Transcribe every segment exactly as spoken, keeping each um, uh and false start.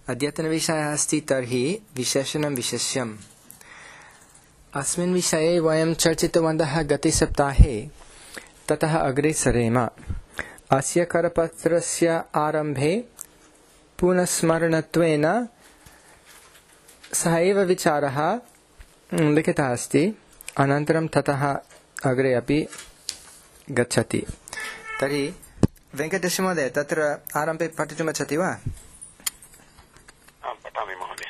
अद्यतनविषयः अस्ति तर्हि विशेषणं विशेष्यम्। अस्मिन् विषये वयं चर्चितवन्तः गते सप्ताहे, ततः अग्रे सरेम। अस्य करपत्रस्य आरम्भे पुनस्मरणत्वेन सः एव विचारः लिखितः अस्ति, अनन्तरं ततः अग्रे अपि गच्छति। तर्हि वेङ्कटेशमहोदय, तत्र आरम्भे पठितुमिच्छति वा? पठामि महोदय।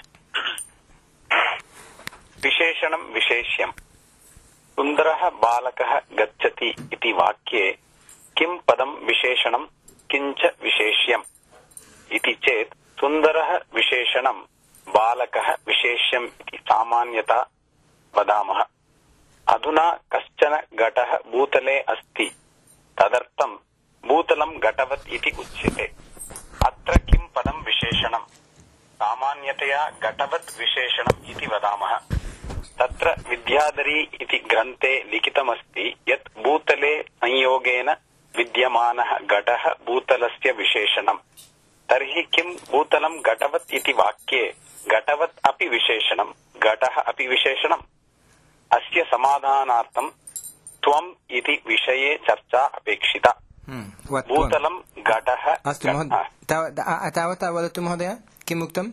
विशेषणं विशेष्यं। सुन्दरः बालकः गच्छति इति वाक्ये किं पदं विशेषणं किञ्च विशेष्यम् इति चेत् सुन्दरः विशेषणं बालकः विशेष्यम् इति सामान्यतः वदामः। अधुना कश्चन घटः भूतले अस्ति, तदर्थं भूतलं घटवत् इति उच्यते। अत्र किं पदं विशेषणं? सामान्यतया घटवत् विशेषणम् इति वदामः। तत्र विद्याधरी इति ग्रन्थे लिखितमस्ति यत् भूतले संयोगेन विद्यमानः घटः भूतलस्य विशेषणम्। तर्हि किं भूतलं घटवत् इति वाक्ये घटवत् अपि विशेषणं, घटः अपि विशेषणम्? अस्य समाधानार्थं त्वम् इति विषये चर्चा अपेक्षिता। भूतलं घटः। अस्तु महोदय, तावता वदतु महोदय, किम् उक्तम्?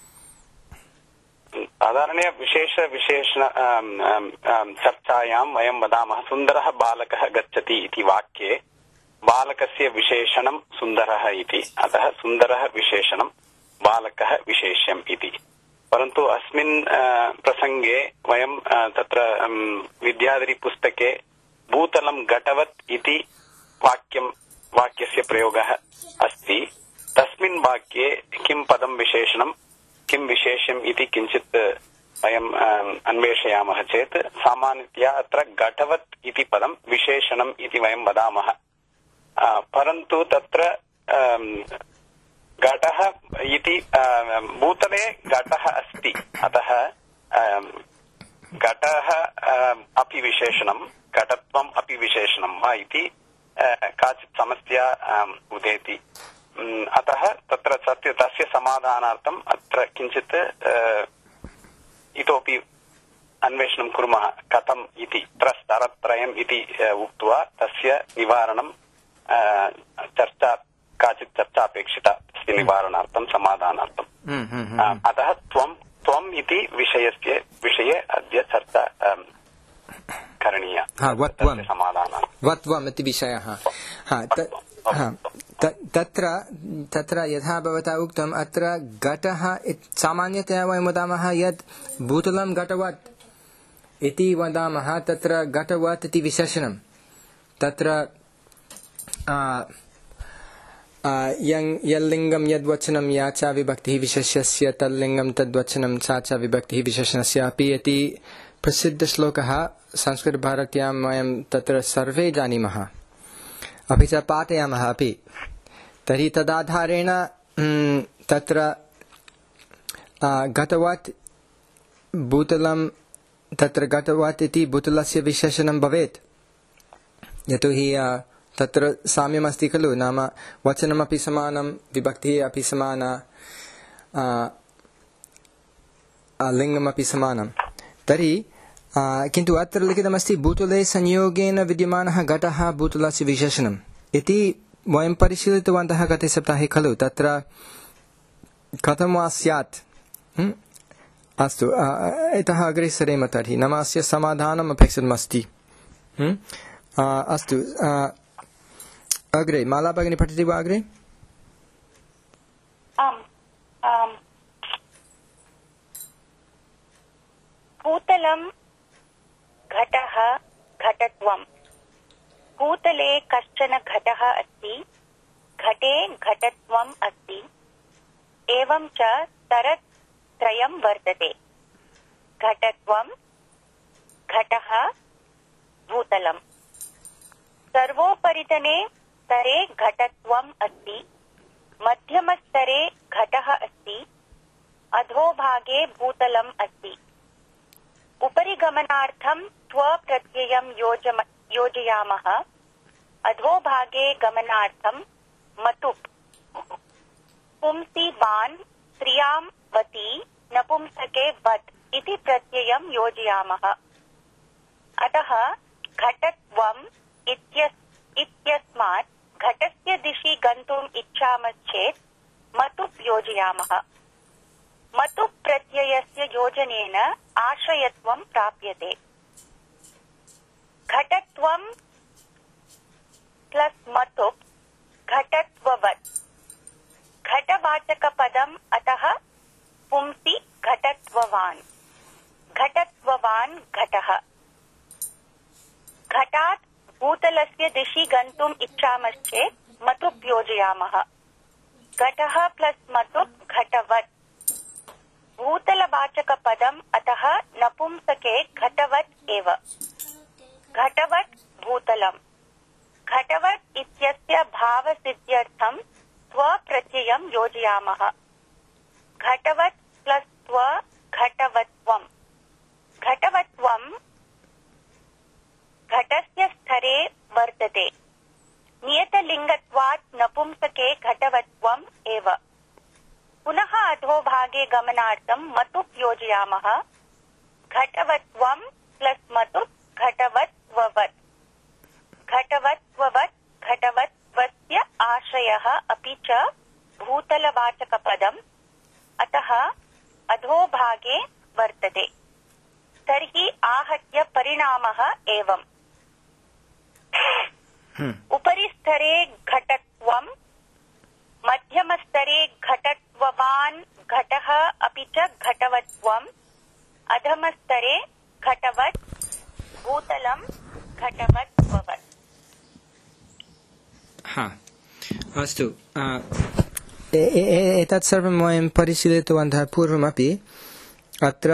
साधारणे विशेष विशेष चर्चायां वयं वदामः सुन्दरः बालकः गच्छति इति वाक्ये बालकस्य विशेषणं सुन्दरः इति, अतः सुन्दरः विशेषणं बालकः विशेष्यम् इति। परन्तु अस्मिन् प्रसंगे वयं तत्र विद्याधरी पुस्तके भूतलं घटवत् इति वाक्यं वाक्यस्य प्रयोगः अस्ति। तस्मिन् वाक्ये किं पदं विशेषणं किं विशेष्यम् इति किञ्चित् वयम् अन्वेषयामः चेत् सामान्यतया अत्र घटवत् इति पदं विशेषणम् इति वयं वदामः। परन्तु तत्र घटः इति भूतले घटः अस्ति, अतः घटः अपि विशेषणं घटत्वम् अपि विशेषणं वा इति काचित् समस्या उदेति। अतः तत्र सत्य तस्य समाधानार्थम् अत्र किञ्चित् इतोपि अन्वेषणं कुर्मः कथम् इति। त्रस्तरत्रयम् इति उक्त्वा तस्य निवारणं चर्चा काचित् चर्चा अपेक्षिता तस्य निवारणार्थं समाधानार्थम्। अतः त्वं त्वम् इति विषयस्य विषये अद्य चर्चा करणीया। समाधानम् इति विषयः। तत्र तत्र यथा भवता उक्तम्, अत्र घटः सामान्यतया वयं वदामः यत् भूतलं घटवत् इति वदामः। तत्र घटवत् इति विशेषणं, तत्र यल्लिङ्गं यद्वचनं या च विभक्तिः विशेष्यस्य तल्लिङ्गं तद्वचनं सा च विभक्तिः विशेषणस्य अपि इति प्रसिद्धश्लोकः संस्कृतभारत्यां वयं तत्र सर्वे जानीमः, अपि च पाठयामः अपि। तर्हि तदाधारेण तत्र घटवत् भूतलं तत्र घटवत् इति भूतलस्य विशेषणं भवेत्, यतोहि तत्र साम्यमस्ति खलु, नाम वचनमपि समानं, विभक्तिः अपि समाना, लिङ्गमपि समानं। तर्हि किन्तु अत्र लिखितमस्ति भूतले संयोगेन विद्यमानः घटः भूतलस्य विशेषणम् इति वयं परिशीलितवन्तः गते सप्ताहे खलु। तत्र कथं वा स्यात्? अस्तु, इतः अग्रे सरेम तर्हि, नाम अस्य समाधानम् अपेक्षितमस्ति। अस्तु, अग्रे माला भगिनी पठति वा? अग्रे भूतलं घटः घटत्वम्। भूतले कश्चन घटः अस्ति, घटे घटत्वम् अस्ति, एवं च स्तरत्रयं वर्तते। घटत्वं, घटः, भूतलम्। सर्वोपरितने स्तरे घटत्वम् अस्ति, मध्यमस्तरे घटः अस्ति, अधोभागे भूतलम् अस्ति। उपरि गमनार्थं त्व प्रत्ययं योजयामः, अधोभागे गमनार्थं मतुप्। पुंसि बान् क्रियां वति नपुंसके वत् इति प्रत्ययं योजयामः। अतः घटत्वम् इत्यस्मात् घटस्य दिशि गन्तुम् इच्छामश्चेत् मतुप् योजयामः। मतुप् प्रत्ययस्य योजनेन आश्रयत्वं प्राप्यते। घटत्वं प्लस मतुप् घटत्ववत्। घटवाचकपदम् अतः पुंसि घटत्ववान्। घटत्ववान् घटः। घटात् भूतलस्य दिशि गन्तुम् इच्छामश्चेत् मतुप् योजयामः। घटः प्लस मतुप् घटवत्। भूतलवाचकपदम् अतः नपुंसके घटवत् एव। घटवत् भूतलम्। घटवत् इत्यस्य भावसिद्ध्यर्थं स्वप्रत्ययं योजयामः। घटवत् प्लस स्व घटवत्वम्। घटवत्वं घटस्य स्तरे वर्तते। नियतलिङ्गत्वात् नपुंसके घटवत्वम् एव। पुनः अधोभागे गमनार्थं मतुप् योजयामः। घटवत्वं प्लस मतुप् घटवत्ववत्। घटवत्ववत् घटवत्वस्य आश्रयः अपि च भूतलवाचकपदम् अतः अधोभागे वर्तते। तर्हि आहत्य परिणामः एवम्। उपरि स्तरे घटत्वं, मध्यमस्तरे घटत्ववान् घटः अपि च घटवत्वम्, अधमस्तरे घटवत् भूतलं घटवत्ववत्। हा अस्तु, एतत् सर्वं वयं परिशीलितवन्तः पूर्वमपि। अत्र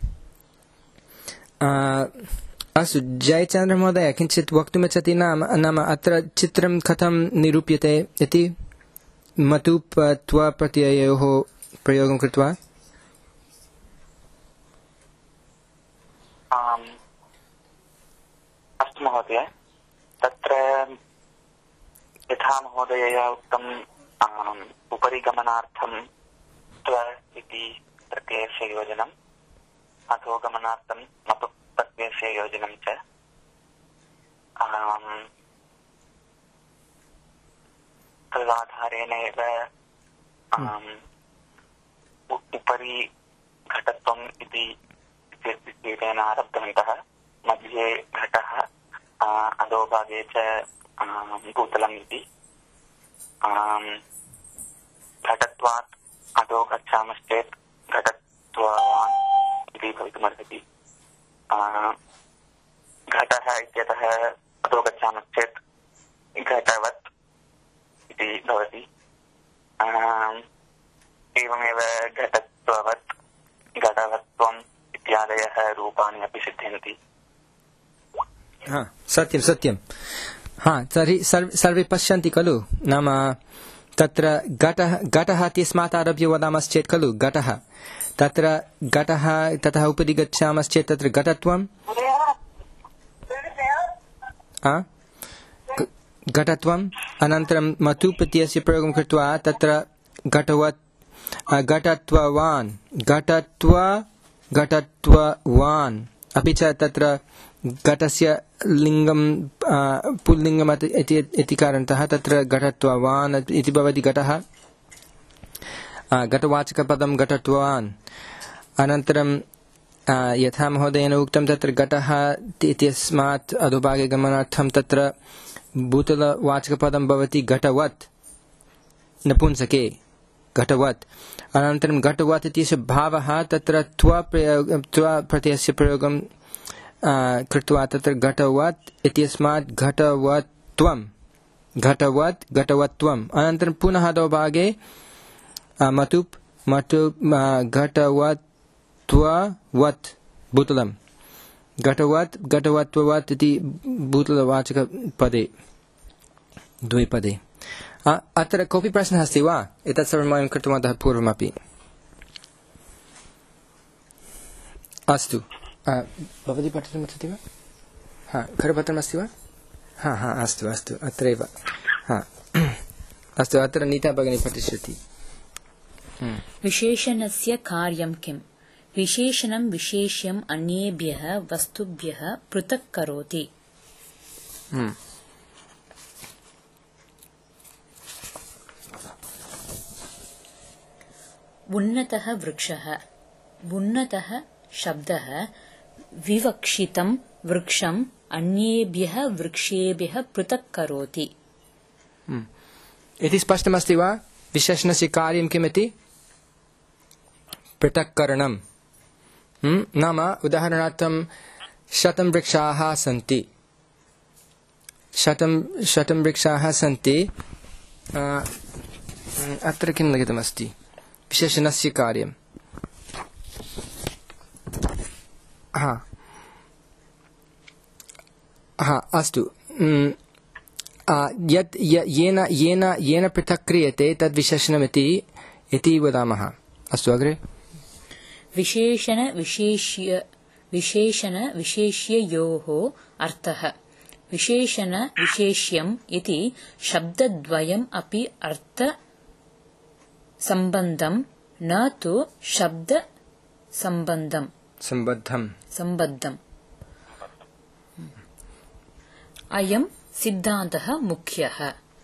अस्तु, जयचन्द्रमहोदय किञ्चित् वक्तुमिच्छति? नाम नाम अत्र चित्रं कथं निरूप्यते इति मतुप् त्व प्रत्ययोः प्रयोगं कृत्वा। अस्तु महोदय, तत्र यथा महोदयया उक्तम् उपरि गमनार्थं त्व इति प्रत्ययस्य योजनम्, अधोगमनार्थं मतुप् प्रत्ययस्य योजनं च। तदाधारेण एव उपरि घटत्वम् इति इत्येतेन आरब्धवन्तः। मध्ये घटः, अधोभागे च भूतलम् इति। घटत्वात् अधो गच्छामश्चेत् घटत्वान् इति भवितुमर्हति। घटः इत्यतः अधो गच्छामश्चेत् घटवत् इति भवति। एवमेव घटत्ववत्, घटवत्वम् इत्यादयः रूपाणि अपि सिद्ध्यन्ति। हा सत्यं सत्यं। हा तर्हि सर्वे पश्यन्ति खलु? नाम तत्र घटः घटः इत्यस्मात् आरभ्य वदामश्चेत् खलु घटः, तत्र घटः ततः उपरि गच्छामश्चेत् तत्र घटत्वं, घटत्वम्, अनन्तरं मतुप् इत्यस्य प्रयोगं कृत्वा तत्र घटवत् घटत्ववान्, घटत्व घटत्ववान्, अपि च तत्र घटस्य लिङ्गं पुल्लिङ्गम् इति कारणतः तत्र घटत्ववान् इति भवति। घटः घटवाचकपदं घटत्ववान्। अनन्तरं यथा महोदयेन उक्तं तत्र घटः इत्यस्मात् अधोभागे गमनार्थं तत्र भूतलवाचकपदं भवति घटवत्, नपुंसके घटवत्। अनन्तरं घटवत् इत्यस्य भावः तत्र त्व त्व प्रत्ययस्य प्रयोगं कृत्वा तत्र घटवत् इत्यस्मात् घटवत्वं, घटवत् घटवत्वम्। अनन्तरं पुनः अधोभागे मतुप् मतुप् घटवत्ववत् भूतलं, घटवत् घटवत्ववत् इति भूतलवाचकपदे द्विपदे। अत्र कोऽपि प्रश्नः अस्ति वा? एतत् सर्वं वयं कृतवन्तः पूर्वमपि। अस्तु, भवती पठितुमिच्छति वा? हा, करपत्रमस्ति वा? हा हा अस्तु अस्तु, अत्रैव। हा अस्तु, अत्र नीता भगिनी पठिष्यति। विशेषणस्य कार्यं किम्? विशेषणं विशेष्यम् अन्येभ्यः वस्तुभ्यः पृथक् करोति. उन्नतः वृक्षः. उन्नतः शब्दः विवक्षितं वृक्षम् अन्येभ्यः वृक्षेभ्यः पृथक् करोति. इति स्पष्टमस्ति वा? विशेषणस्य कार्यं किमिति? पृथक्करणम्. नाम उदाहरणार्थं शतं वृक्षाः सन्ति. शतं शतं वृक्षाः सन्ति. अत्र किं लिखितमस्ति? विशेषणस्य कार्यं. हा हा अस्तु. यत् येन येन येन पृथक् क्रियते तद् विशेषणमिति इति वदामः. अस्तु अग्रे. विशेषण विशेष्य विशेषण विशेष्ययोः अर्थः. विशेषण विशेष्यम् इति शब्दद्वयम् अपि अर्थ सम्बन्धं न तु शब्द सम्बन्धं. सम्बद्धं सम्बद्धम्. अयं सिद्धान्तः मुख्यः.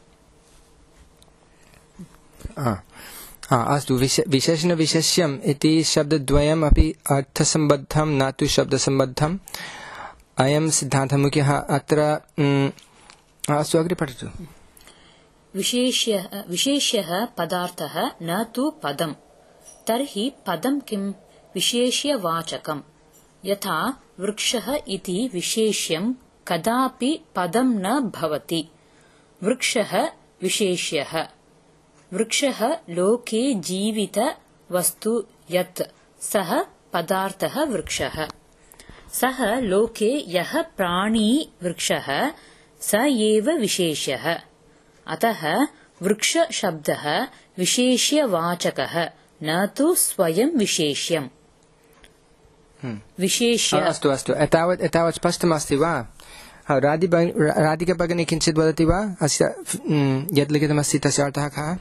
अस्तु. विशेषण विशेष्यम् इति शब्दद्वयम् अपि अर्थसम्बद्धं न तु शब्दसम्बद्धम्. अयं सिद्धान्तः मुख्यः. अत्र अस्तु अग्रे पठतु. विशेष्यः विशेष्यः पदार्थः न तु पदम्. तर्हि पदं किम्? विशेष्यवाचकम्. यथा वृक्षः इति विशेष्यं कदापि पदं न भवति. वृक्षः विशेष्यः. वृक्षः लोके जीवित वस्तु यत् सः पदार्थः वृक्षः. सः लोके यः प्राणी वृक्षः स एव विशेष्यः. अतः वृक्ष शब्दः विशेष्यवाचकः न तु स्वयं विशेष्यम्. विशेष्य. अस्तु अस्तु. एतावत् एतावत् स्पष्टमस्ति वा? राधिका भगिनी किञ्चित् वदति वा? अस्य यत् लिखितमस्ति तस्य अर्थः कः?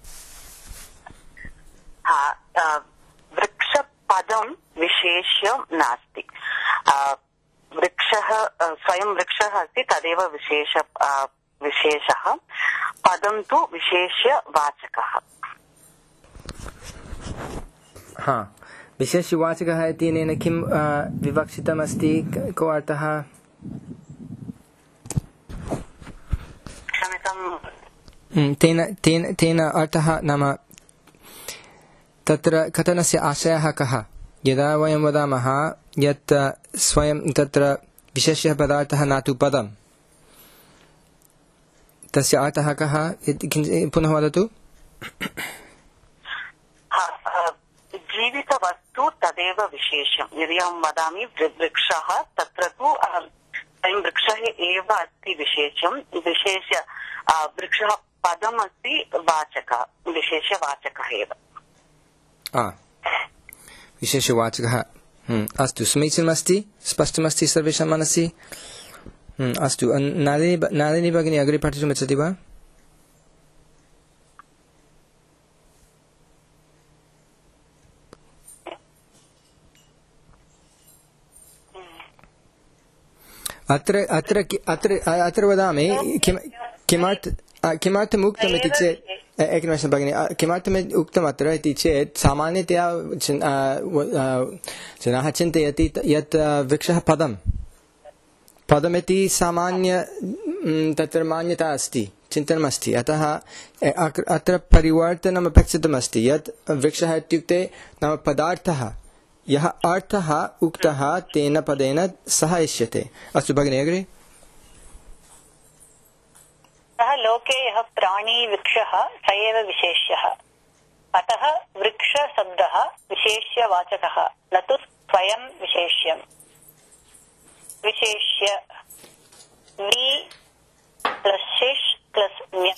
वृक्षपदं विशेष्यं नास्ति. वृक्षः स्वयं वृक्षः अस्ति, तदेव विशेष विशेषः. पदं तु विशेष्यवाचकः. हा, विशेष्यवाचकः इत्यनेन किं विवक्षितमस्ति? को अर्थः? क्षम्यतां. तेन तेन तेन अर्थः नाम तत्र कथनस्य आशयः कः? यदा वयं वदामः यत् स्वयं तत्र विशेष्यः पदार्थः न तु पदम्, तस्य अर्थः कः? पुनः वदतु. जीवितवस्तु तदेव विशेषं. यदि अहं वदामि वृक्षः, तत्र तु स्वयं वृक्षः एव अस्ति विशेषं. विशेष्य वृक्षः पदमस्ति, वाचकः विशेषवाचकः एव. विशेषवाचकः. अस्तु, समीचीनमस्ति, स्पष्टमस्ति सर्वेषां मनसि. अस्तु, नालिनी भगिनी अग्रे पठितुमिच्छति वा? अत्र अत्र अत्र अत्र वदामि किमर्थ किमर्थम् उक्तम् इति चेत् एकनिमिषं भगिनि. किमर्थम् उक्तम् अत्र इति चेत् सामान्यतया जनाः चिन्तयति यत् वृक्षः पदं पदमिति सामान्य तत्र मान्यता अस्ति, चिन्तनमस्ति. अतः अत्र परिवर्तनम् अपेक्षितमस्ति. यत् वृक्षः इत्युक्ते नाम पदार्थः, यः अर्थः उक्तः तेन पदेन सः इष्यते. अस्तु भगिनि अग्रे. सः लोके यः प्राणी वृक्षः स एव विशेष्यः. अतः वृक्षशब्दः विशेष्यवाचकः न तु स्वयं विशेष्यम्. विशेष्य वि प्लस् शिष् प्लस् न्य.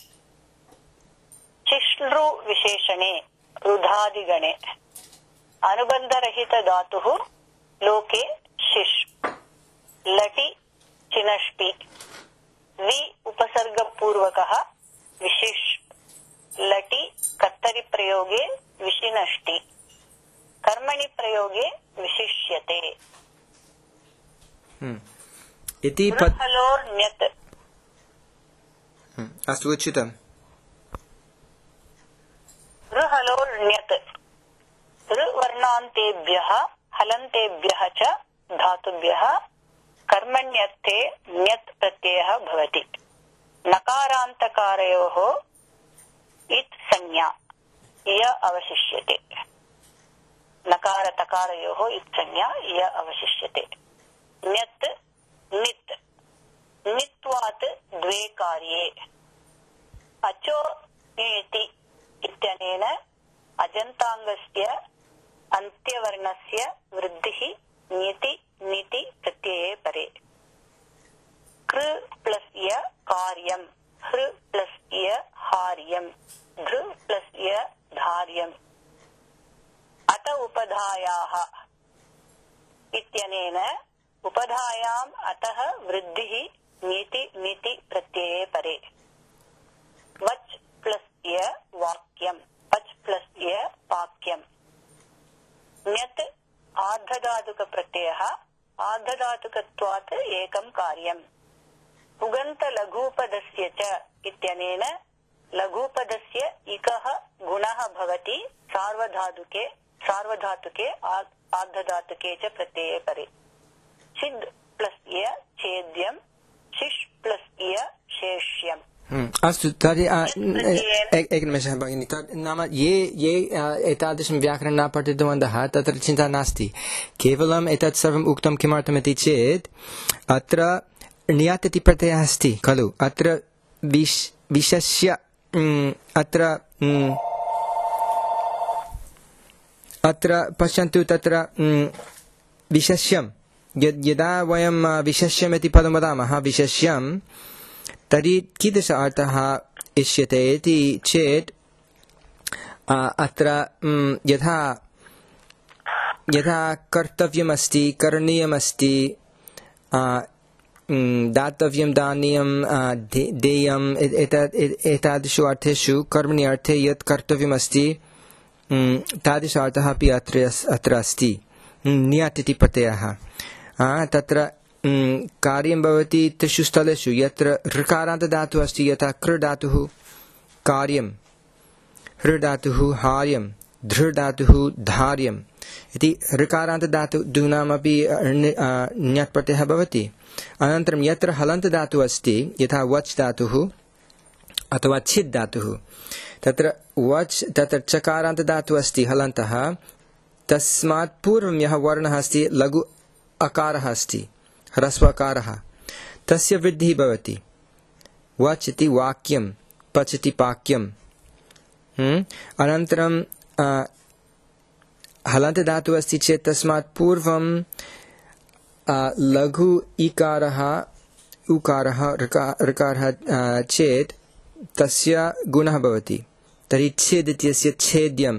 शिश्लृ विशेषणे रुधादिगणे अनुबन्धरहित धातुः लोके शिष्. लटि चिनष्टि. वि उपसर्गपूर्वकः विशिष्. लटि कर्तरि प्रयोगे विशिनष्टि कर्मणि प्रयोगे विशिष्यते इति हलोर्ण्यत् अस्तु उचितम् हलोर्ण्यत् ऋवर्णान्तेभ्यः हलन्तेभ्यः च धातुभ्यः कर्मण्यर्थे ण्यत् प्रत्ययः भवति नकारान्तकारयोः इत् संज्ञा य अवशिष्यते नकार तकारयोः इत् संज्ञा य अवशिष्यते ण्यत् नित् नित्वात् द्वे कार्ये अचो ङेति इत्यनेन अजन्ताङ्गस्य अन्त्यवर्णस्य वृद्धिः ङिति नीति प्रत्यये परे कृ प्लस य कार्यम् हृ प्लस य हार्यम् धृ प्लस य धार्यम् अत उपधायाः इत्यनेन उपधायाम् अतः वृद्धिः नीति नीति प्रत्यये परे वच् प्लस य वाक्यम् पच् प्लस य वाक्यम् ण्यत् आर्धधातुक प्रत्ययः आर्धधातुकत्वात् एकं कार्यम् उगन्त लघुपदस्य च इत्यनेन लघुपदस्य इकः गुणः भवति सार्वधातुके सार्वधातुके आर्धधातुके च प्रत्यये परे छिद् प्लस य छेद्यम् शिश् प्लस य शेष्यम् अस्तु तर्हि एकनिमेषः भगिनि नाम ये ये एतादृशं व्याकरणं न पठितवन्तः तत्र चिन्ता नास्ति केवलम् एतत् सर्वम् उक्तं किमर्थमिति चेत् अत्र ण्यत् इति प्रत्ययः अस्ति खलु अत्र विश् विशस्य अत्र अत्र पश्यन्तु तत्र विशस्यं यदा वयं विशस्यम् इति पदं वदामः विशस्यं तर्हि कीदृश अर्थः इष्यते इति चेत् अत्र यथा यथा कर्तव्यमस्ति करणीयमस्ति दातव्यं दानीयं देयम् एतादृशु अर्थेषु कर्मणि अर्थे यत् कर्तव्यमस्ति तादृश अर्थः अपि अत्र अत्र अस्ति ण्यत् इति प्रत्ययः तत्र कार्यं भवति त्रिषु स्थलेषु यत्र ऋकारान्तधातुः अस्ति यथा कृ धातुः कार्यं हृ धातुः हार्यं धृ धातुः धार्यम् इति ऋकारान्तधातूनामपि ण्यत् प्रत्ययः भवति अनन्तरं यत्र हलन्तधातुः अस्ति यथा वच् धातुः अथवा छिद् धातुः तत्र वच् तत्र चकारान्तधातुः अस्ति हलन्तः तस्मात् पूर्वं यः वर्णः अस्ति लघु अकारः अस्ति ह्रस्वकारः तस्य वृद्धिः भवति वच् इति वाक्यं पच् इति पाक्यम् अनन्तरं हलन्तधातुः अस्ति चेत् तस्मात् पूर्वं लघु इकारः उकारः ऋकारः चेत् तस्य गुणः भवति तर्हि छेद् इत्यस्य छेद्यं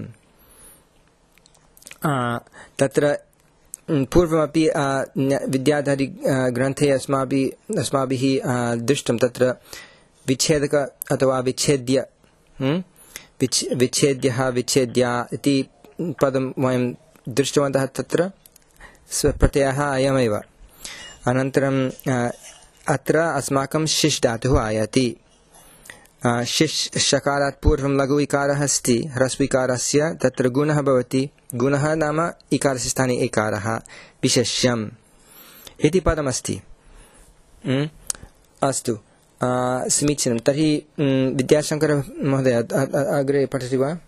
तत्र पूर्वमपि विद्याधरी ग्रन्थे अस्माभिः अस्माभिः दृष्टं तत्र विच्छेदक अथवा विच्छेद्य विच्छेद्यः विच्छेद्या इति पदं वयं दृष्टवन्तः तत्र प्रत्ययः अयमेव अनन्तरं अत्र अस्माकं शिश् धातुः आयाति शिश् शकारात् पूर्वं लघु इकारः अस्ति ह्रस्विकारस्य तत्र गुणः भवति गुणः नाम इकारस्य स्थाने एकारः विशेष्यम् इति पदमस्ति अस्तु समीचीनं तर्हि विद्याशंकर महोदय अग्रे पठति वा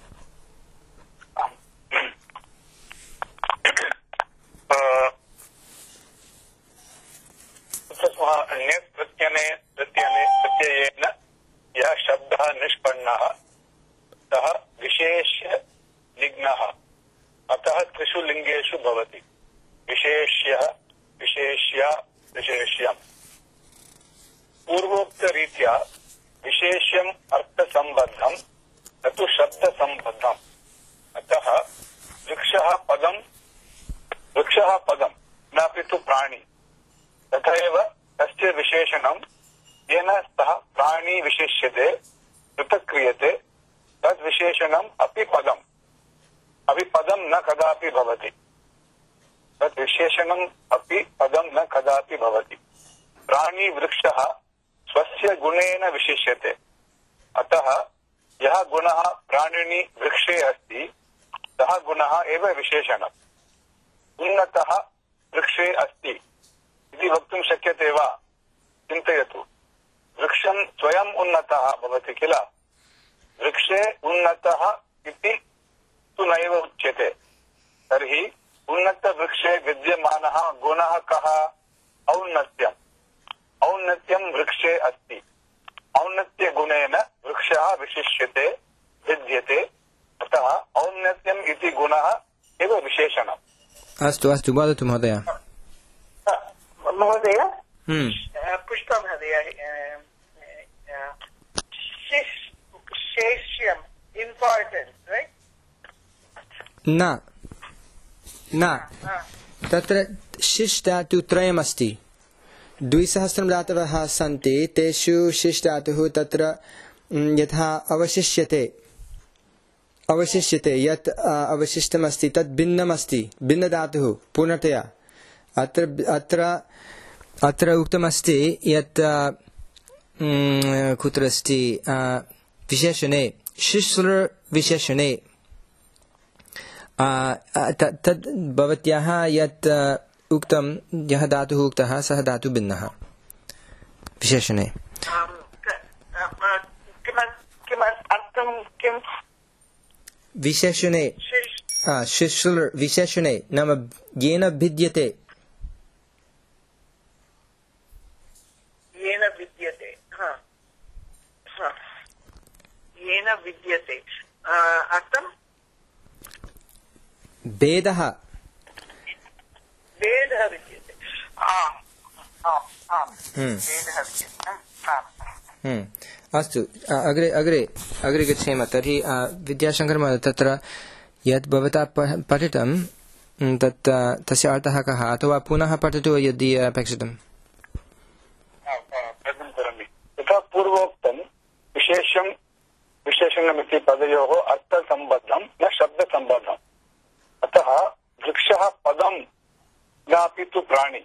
प्रत्ययेन यः शब्दः निष्पन्नः सः विशेष्य लिङ्गः अतः त्रिषु लिङ्गेषु भवति विशेष्यः विशेष्या विशेष्यम् पूर्वोक्तरीत्या विशेष्यम् अर्थसम्बद्धम् न तु शब्दसम्बद्धम् अतः वृक्षः पदम् वृक्षः पदम् नापि तु प्राणी तथा एव तस्य विशेषणम् येन सः प्राणी विशिष्यते पृथक् क्रियते तद् विशेषणम् अपि पदम् अपि पदं न कदापि भवति तद् विशेषणम् अपि पदं न कदापि भवति प्राणी वृक्षः स्वस्य गुणेन विशिष्यते अतः यः गुणः प्राणिनि वृक्षे अस्ति सः गुणः एव विशेषणम् उन्नतः वृक्षे अस्ति इति वक्तुं शक्यते वा चिन्तयतु वृक्षं स्वयम् उन्नतः भवति किल वृक्षे उन्नतः इति तु नैव उच्यते तर्हि उन्नतवृक्षे विद्यमानः गुणः कः औन्नत्यम् औन्नत्यं वृक्षे अस्ति औन्नत्यगुणेन वृक्षः विशिष्यते भिद्यते अतः औन्नत्यम् इति गुणः एव विशेषणम् अस्तु अस्तु वदतु महोदय महोदय पुष्पा महोदय शेष्यम् इम्पार्टेन्स् रैट् न न तत्र शिश् धातु त्रयमस्ति द्विसहस्रं धातवः सन्ति तेषु शिश् धातुः तत्र यथा अवशिष्यते अवशिष्यते यत् अवशिष्टमस्ति तत् भिन्नमस्ति भिन्नधातुः पूर्णतया अत्र अत्र अत्र उक्तमस्ति यत् कुत्र अस्ति विशेषणे शिश्र विशेषणे तद् भवत्याः यत् उक्तं यः धातुः उक्तः सः धातुः भिन्नः विशेषणे विशेषणे शिश्र विशेषणे नाम येन भिद्यते येन विद्यते येन विद्यते अर्थं भेदः भेदः विद्यते अस्तु अग्रे अग्रे अग्रे गच्छेम तर्हि विद्याशङ्कर महोदय तत्र यत् भवता पठितं तत् तस्य अर्थः कः अथवा पुनः पठतु यदि अपेक्षितम् यथा पूर्वोक्तं विशेषं विशेषणमिति पदयोः अर्थसम्बद्धं न शब्दसम्बद्धम् अतः वृक्षः पदं नापि तु प्राणी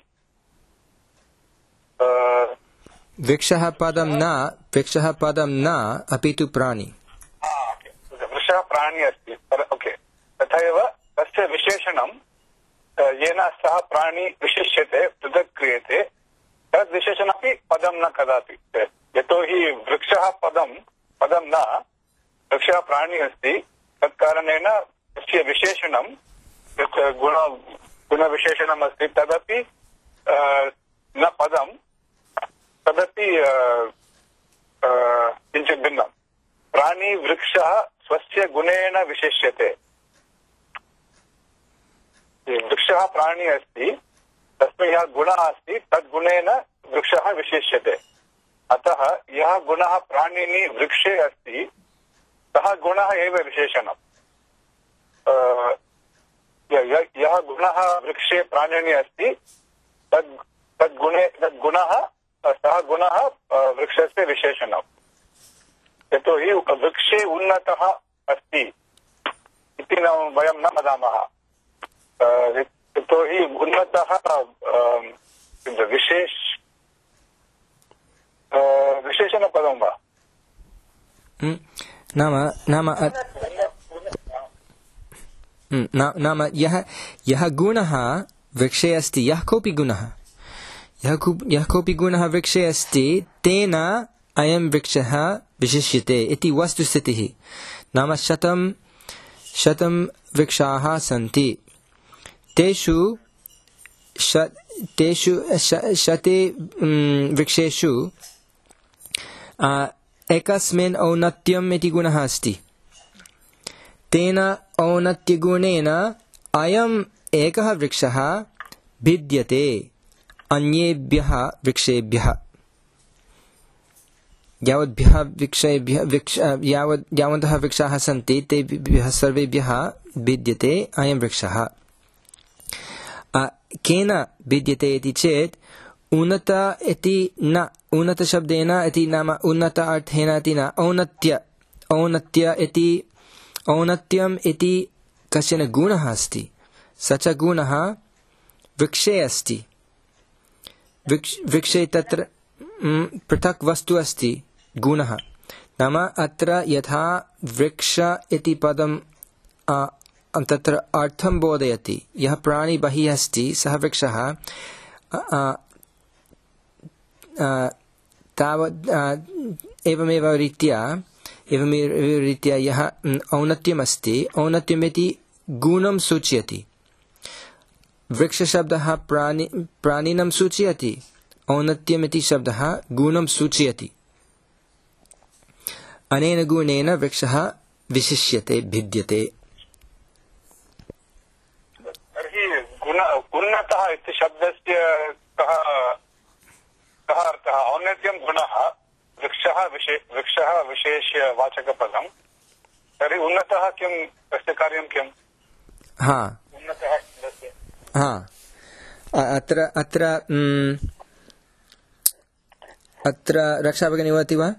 वृक्षः पदं न वृक्षः पदं न अपि तु प्राणी वृक्षः प्राणी अस्ति ओके तथा एव तस्य विशेषणं येन सः प्राणी विशिष्यते पृथक् क्रियते तद् विशेषणमपि पदं न कदापि यतोहि वृक्षः पदं पदं न वृक्षः प्राणी अस्ति तत्कारणेन तस्य विशेषणं यत् गुण गुणविशेषणम् अस्ति तदपि न पदं तदपि किञ्चित् भिन्नं प्राणी वृक्षः स्वस्य गुणेन विशिष्यते वृक्षः प्राणी अस्ति तस्मिन् यः गुणः अस्ति तद्गुणेन वृक्षः विशिष्यते अतः यः गुणः प्राणिनि वृक्षे अस्ति सः गुणः एव विशेषणम् यः गुणः वृक्षे प्राणिनि अस्ति तद् तद्गुणे तद्गुणः सः गुणः वृक्षस्य विशेषणम् यतोहि वृक्षे उन्नतः अस्ति इति वयं न वदामः यतोहि उन्नतः विशेष विशेषणपदं वा नाम नाम नाम यः यः गुणः वृक्षे अस्ति यः कोऽपि गुणः यः यः कोऽपि गुणः वृक्षे अस्ति तेन अयं वृक्षः विशिष्यते इति वस्तुस्थितिः नाम शतं शतं वृक्षाः सन्ति तेषु तेषु शते वृक्षेषु एकस्मिन् औन्नत्यम् इति गुणः अस्ति तेन औन्नत्यगुणेन अयम् एकः वृक्षः भिद्यते अन्येभ्यः वृक्षेभ्यः यावद्भ्यः वृक्षेभ्यः वृक्ष यावद् यावन्तः वृक्षाः सन्ति तेभ्यः सर्वेभ्यः भिद्यते अयं वृक्षः केन भिद्यते इति चेत् उन्नत इति न उन्नतशब्देन इति नाम उन्नत अर्थेन इति न औन्नत्य औन्नत्य इति औन्नत्यम् इति कश्चन गुणः अस्ति स च गुणः वृक्षे अस्ति वृक्षे तत्र पृथक् वस्तु अस्ति गुणः नाम अत्र यथा वृक्ष इति पदं तत्र अर्थं बोधयति यः प्राणी बहिः अस्ति सः वृक्षः तावत् एवमेव रीत्या एवमेव रीत्या यः औन्नत्यम् अस्ति औन्नत्यमिति गुणं सूचयति वृक्षशब्दः प्राणि प्राणिनं सूचयति औन्नत्यमिति शब्दः गुणं सूचयति अनेन गुणेन वृक्षः विशिष्यते भिद्यते तर्हि गुण उन्नतः इति शब्दस्य कः कः अर्थः औन्नत्यं गुणः वृक्षः वृक्षः विशेष्य वाचकपदं तर्हि उन्नतः किं तस्य कार्यं किं हा उन्नतः शब्दस्य हा अत्र अत्र अत्र रक्षा भगिनी वदति वा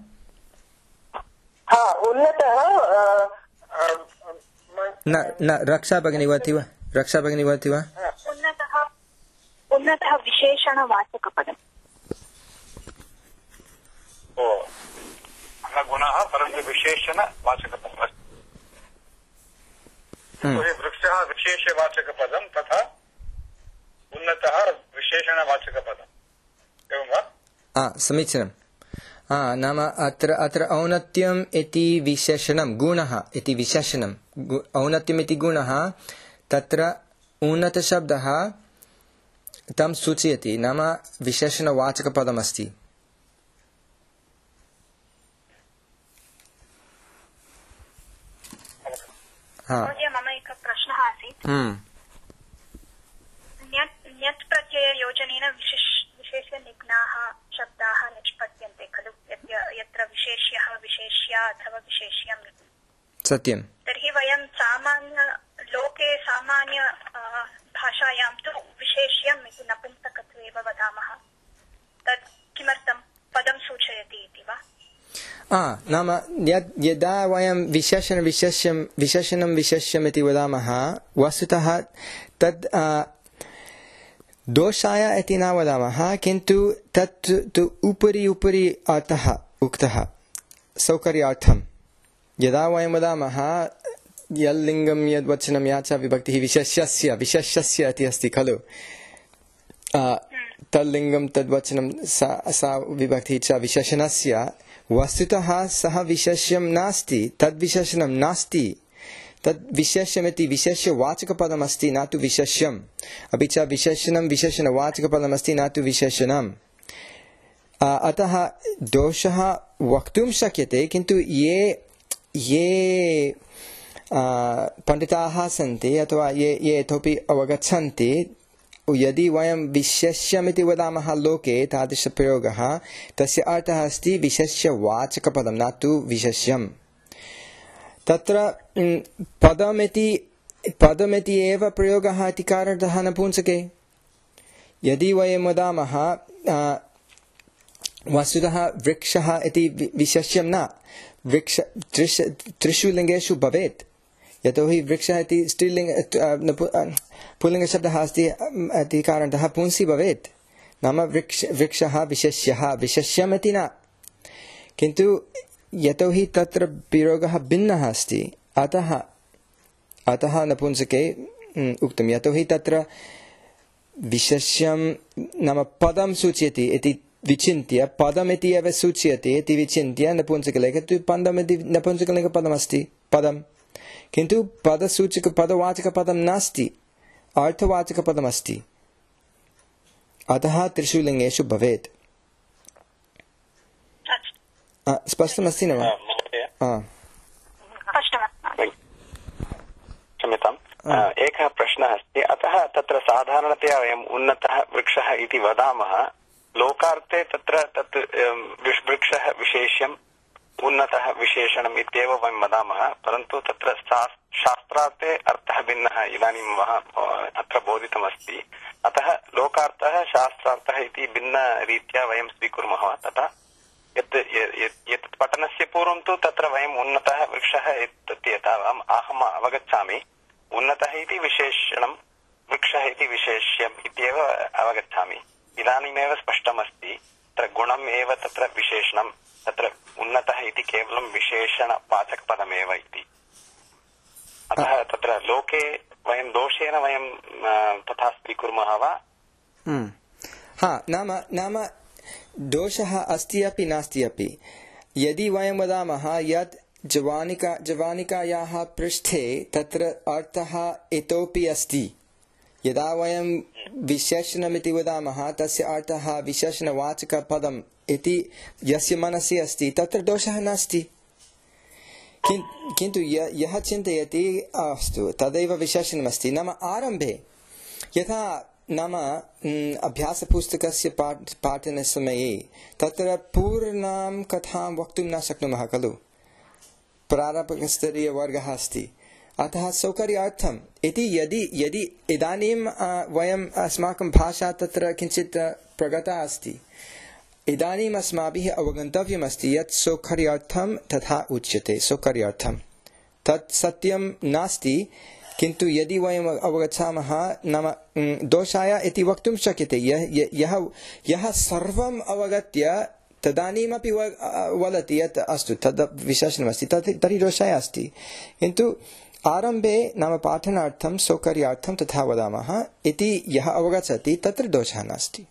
उन्नतः न न रक्षा भगिनी वदति वा रक्षा भगिनी वदति वा उन्नतः उन्नतः विशेषणवाचकपदम् ओ न गुणः परन्तु विशेषणवाचकपदम् अस्ति वृक्षः विशेषवाचकपदं तथा उन्नतः विशेषणवाचकपदम् एवं वा समीचीनं नाम अत्र अत्र औन्नत्यम् इति विशेषणं गुणः इति विशेषणम् औन्नत्यम् इति गुणः तत्र उन्नतशब्दः तं सूचयति नाम विशेषणवाचकपदमस्ति मम एकः प्रश्नः आसीत् ण्यत् प्रत्यययोजनेन विशेषनिघ्नाः शब्दाः निष्पद्यन्ते खलु यत्र विशेष्यः विशेष्या अथवा विशेष्यम् सत्यं तर्हि वयं सामान्य लोके सामान्य भाषायां तु विशेष्यम् इति नपुंसकत्वे एव वदामः तत् किमर्थं पदं सूचयति इति वा नाम यदा वयं विशेषण विशेष्यं विशेषणं विशेष्यम् इति वदामः वस्तुतः तद् दोषाय इति न वदामः किन्तु तत् तु उपरि उपरि अर्थः उक्तः सौकर्यार्थं यदा वयं वदामः यल्लिङ्गं यद्वचनं या च विभक्तिः विशेष्यस्य विशेष्यस्य इति अस्ति खलु तल्लिङ्गं तद्वचनं सा सा विभक्तिः च विशेषणस्य वस्तुतः सः विशेष्यं नास्ति तद्विशेषणं नास्ति तद् विशेष्यमिति विशेष्यवाचकपदमस्ति न तु विशेष्यम् अपि च विशेषणं विशेषणवाचकपदमस्ति न तु विशेषणम् अतः दोषः वक्तुं शक्यते किन्तु ये ये पण्डिताः सन्ति अथवा ये ये इतोपि अवगच्छन्ति यदि वयं विशेष्यमिति वदामः लोके तादृशप्रयोगः तस्य अर्थः अस्ति विशेष्यवाचकपदं न तु विशेष्यम् तत्र पदमिति पदमिति एव प्रयोगः इति कारणतः नपुंसके यदि वयं वदामः वस्तुतः वृक्षः इति विशेष्यं न वृक्ष त्रिश त्रिषु लिङ्गेषु भवेत् यतोहि वृक्षः इति स्त्रीलिङ्ग पुल्लिङ्गशब्दः अस्ति इति कारणतः पुंसि भवेत् नाम वृक्ष वृक्षः विशेष्यः विशेष्यम् इति न किन्तु यतोहि तत्र प्रयोगः भिन्नः अस्ति अतः अतः नपुंसके उक्तं यतोहि तत्र विशेष्यं नाम पदं सूचयति इति विचिन्त्य पदमिति एव सूच्यते इति विचिन्त्य नपुंसकलिङ्गे तु पदमिति नपुंसकलिङ्गपदमस्ति पदं किन्तु पदसूचक पदवाचकपदं नास्ति अर्थवाचकपदमस्ति अतः त्रिषु लिङ्गेषु भवेत् स्पष्टमस्ति न वा क्षम्यताम् एकः प्रश्नः अस्ति अतः तत्र साधारणतया वयम् उन्नतः वृक्षः इति वदामः लोकार्थे तत्र तत् वृक्षः विशेष्यम् उन्नतः विशेषणम् इत्येव वयं वदामः परन्तु तत्र शास्त्रार्थे अर्थः भिन्नः इदानीं अत्र बोधितमस्ति अतः लोकार्थः शास्त्रार्थः इति भिन्नरीत्या वयं स्वीकुर्मः तथा यत् यत् पठनस्य पूर्वं तु तत्र वयम् उन्नतः वृक्षः अहम् अवगच्छामि. उन्नतः इति विशेषणं, वृक्षः इति विशेष्यम् इत्येव अवगच्छामि. इदानीमेव स्पष्टमस्ति तत्र गुणम् एव तत्र विशेषणं, तत्र उन्नतः इति केवलं विशेषणवाचकपदमेव इति. अतः तत्र लोके वयं दोषेण वयं तथा स्वीकुर्मः वा? हा, नाम नाम दोषः अस्ति अपि नास्ति अपि. यदि वयं वदामः यत् जवानिका जवानिकायाः पृष्ठे तत्र अर्थः इतोपि अस्ति, यदा वयं विशेषणमिति वदामः तस्य अर्थः विशेषणवाचकपदम् इति यस्य मनसि अस्ति तत्र दोषः नास्ति. किन्तु यः चिन्तयति अस्तु तदेव विशेषणमस्ति, नाम आरम्भे यथा नाम अभ्यासपुस्तकस्य पाठनसमये तत्र पूर्णां कथां वक्तुं न शक्नुमः खलु. प्रारम्भिकस्तरीयवर्गः अस्ति, अतः सौकर्यार्थम् इति यदि यदि इदानीं वयम् अस्माकं भाषा तत्र किञ्चित् प्रगता अस्ति, इदानीम् अस्माभिः अवगन्तव्यमस्ति यत् सौकर्यार्थं तथा उच्यते. सौकर्यार्थं तत् सत्यं नास्ति, किन्तु यदि वयम् अवगच्छामः नाम दोषाय इति वक्तुं शक्यते. यः यः सर्वम् अवगत्य तदानीमपि वदति यत् अस्तु तद् विशेषणमस्ति तर्हि दोषाय अस्ति. किन्तु आरम्भे नाम पाठनार्थं सौकर्यार्थं तथा वदामः इति यः अवगच्छति तत्र दोषः नास्ति.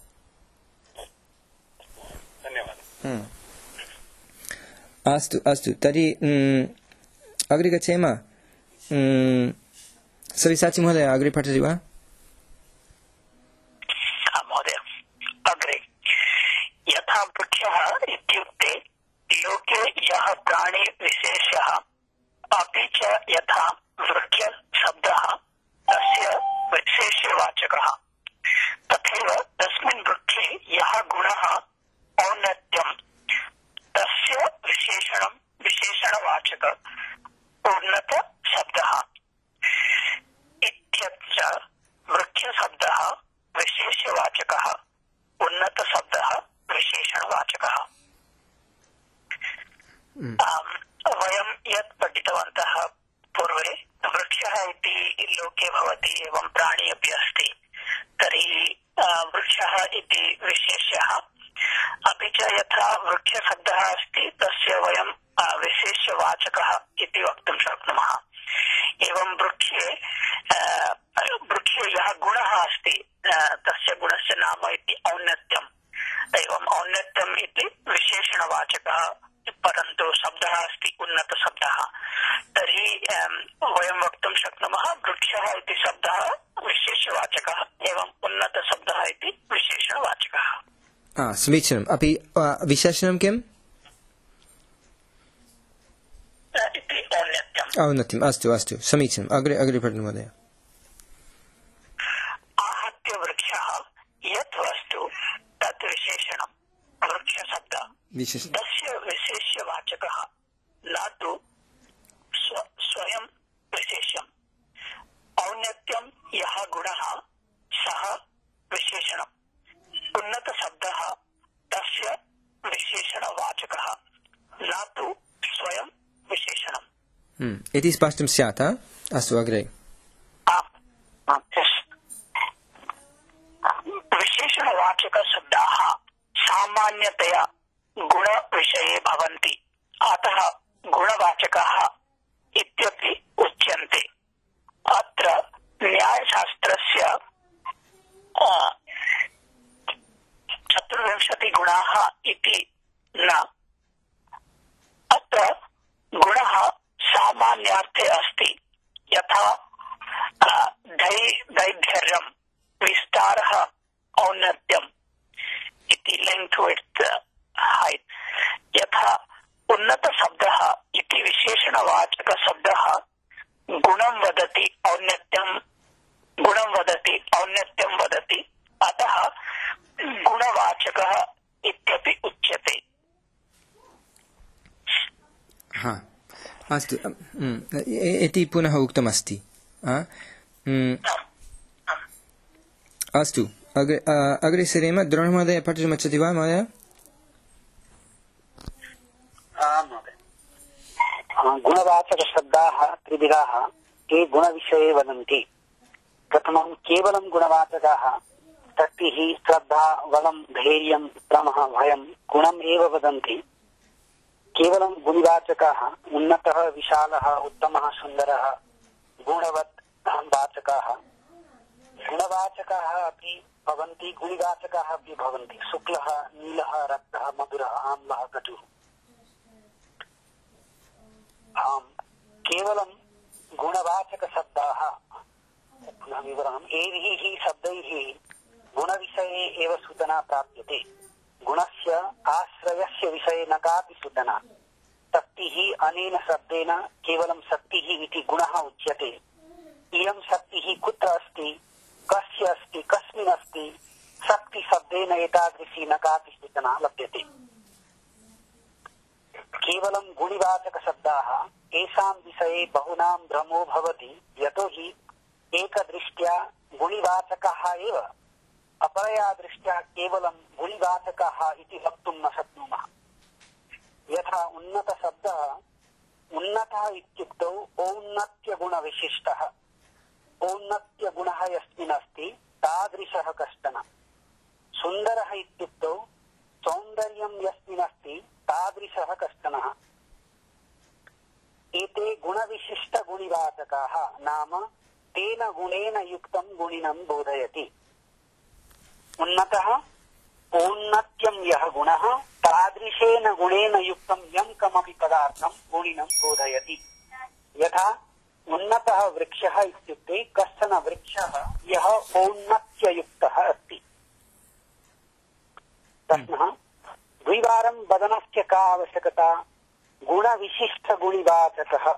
अस्तु अस्तु तर्हि अग्रे गच्छेम. सविसाची महोदय अग्रे पठति वा? महोदय अग्रे यथा वृक्षः इत्युक्ते लोके यः प्राणी विशेषः अपि च यथा वृक्ष शब्दः तस्य विशेषवाचकः तथैव तस्मिन् वृक्षे यः गुणः औन्नत्यं तस्य विशेषणं विशेषणवाचक उन्नत शब्दः इत्यत्र वृक्ष शब्दः विशेषवाचकः उन्नत शब्दः विशेषणवाचकः. वयं यत् पठितवन्तः पूर्वे वृक्षः इति लोके भवति एवं प्राणी अपि अस्ति, तर्हि वृक्षः इति विशेष्यः अपि च यथा वृक्षशब्दः अस्ति तस्य वयं विशेषवाचकः इति वक्तुं शक्नुमः. एवं वृक्षे वृक्षे यः गुणः अस्ति तस्य गुणस्य नाम इति औन्नत्यम्. एवं औन्नत्यम् इति विशेषणवाचकः, परन्तु शब्दः अस्ति उन्नतशब्दः. तर्हि वयं वक्तुं शक्नुमः वृक्षः इति शब्दः विशेषवाचकः एवं उन्नतशब्दः इति विशेषणवाचकः. समीचीनम्. अपि विशेषणं किम्? औन्नत्यम्. अस्तु अस्तु समीचीनम्. अग्रे अग्रे पठतु महोदय. आहत्य वृक्षः यत् वस्तु तत् विशेषणं वृक्षशब्दः तस्य विशेष्यवाचकः न तु स्वयं विशेष्यम्. औन्नत्यं यः गुणः सः विशेषणम्. उन्नतशब्दः तस्य विशेषणवाचकः न तु स्वयं विशेषणम्. इति स्पष्टं स्यात्. अस्तु अग्रे. विशेषणवाचकशब्दाः सामान्यतया गुणविषये भवन्ति, अतः गुणवाचकाः इत्यपि उच्यन्ते. अत्र न्यायशास्त्रस्य चतुर्विंशतिगुणाः इति न. अत्र गुणः सामान्यार्थे अस्ति, यथा दैर्घ्यं विस्तारः औन्नत्यम् इति लेंथ विड्थ हाइट. यथा उन्नतशब्दः इति विशेषणवाचकशब्दः गुणं वदति औन्नत्यं गुणं वदति औन्नत्यं वदति, अतः गुणवाचकः इत्यपि उच्यते. हा अस्तु. इति पुनः उक्तमस्ति. अस्तु अग्रे अग्रे सरेम. द्रोणमहोदय पठितुमिच्छति वा महोदय? गुणवाचकशब्दाः त्रिविधाः ते गुणविषये वदन्ति। प्रथमं केवलं गुणवाचकाः शक्तिः श्रद्धा बलं धैर्यं क्रमः भयं गुणम् एव वदन्ति। केवलं गुणवाचकाः उन्नतः विशालः उत्तमः सुन्दरः गुणवत् वाचकाः। गुणवाचकाः अपि भवन्ति गुणवाचकाः अपि भवन्ति। शुक्लः नीलः रक्तः मधुरः आम्लः कटुः। आम् केवलं गुणवाचकशब्दाः पुनः विवरणम् एभिः शब्दैः गुणविषये एव सूचना प्राप्यते। गुणस्य आश्रयस्य विषये न कापि सूचना। शक्तिः अनेन शब्देन केवलं शक्तिः इति गुणः उच्यते। इयं शक्तिः कुत्र अस्ति कस्य अस्ति कस्मिन् अस्ति शक्तिशब्देन एतादृशी न कापि सूचना लभ्यते। केवलं गुणवाचकशब्दाः एषां विषये बहुनां भ्रमो भवति। यतोहि एकदृष्ट्या गुणवाचकाः एव अपरया दृष्ट्या केवलं गुणवाचकाः इति वक्तुं न शक्नुमः। यथा उन्नतशब्दः उन्नतः इत्युक्तौ औन्नत्यगुणविशिष्टः। औन्नत्यगुणः यस्मिन् अस्ति तादृशः कश्चन। सुन्दरः इत्युक्तौ सौन्दर्यं यस्मिन् अस्ति तादृशः कश्चनः। एते गुणविशिष्टगुणवाचकाः नाम तेन गुणेन युक्तं गुणिनं बोधयति। उन्नतः औन्नत्यं यः गुणः तादृशेन गुणेन युक्तं यं कमपि पदार्थं गुणिनं बोधयति। यथा उन्नतः वृक्षः इत्युक्ते कश्चन वृक्षः यः औन्नत्ययुक्तः अस्ति। प्रश्नः द्विवारं वदनस्य का आवश्यकता? गुणविशिष्टगुणवाचकः।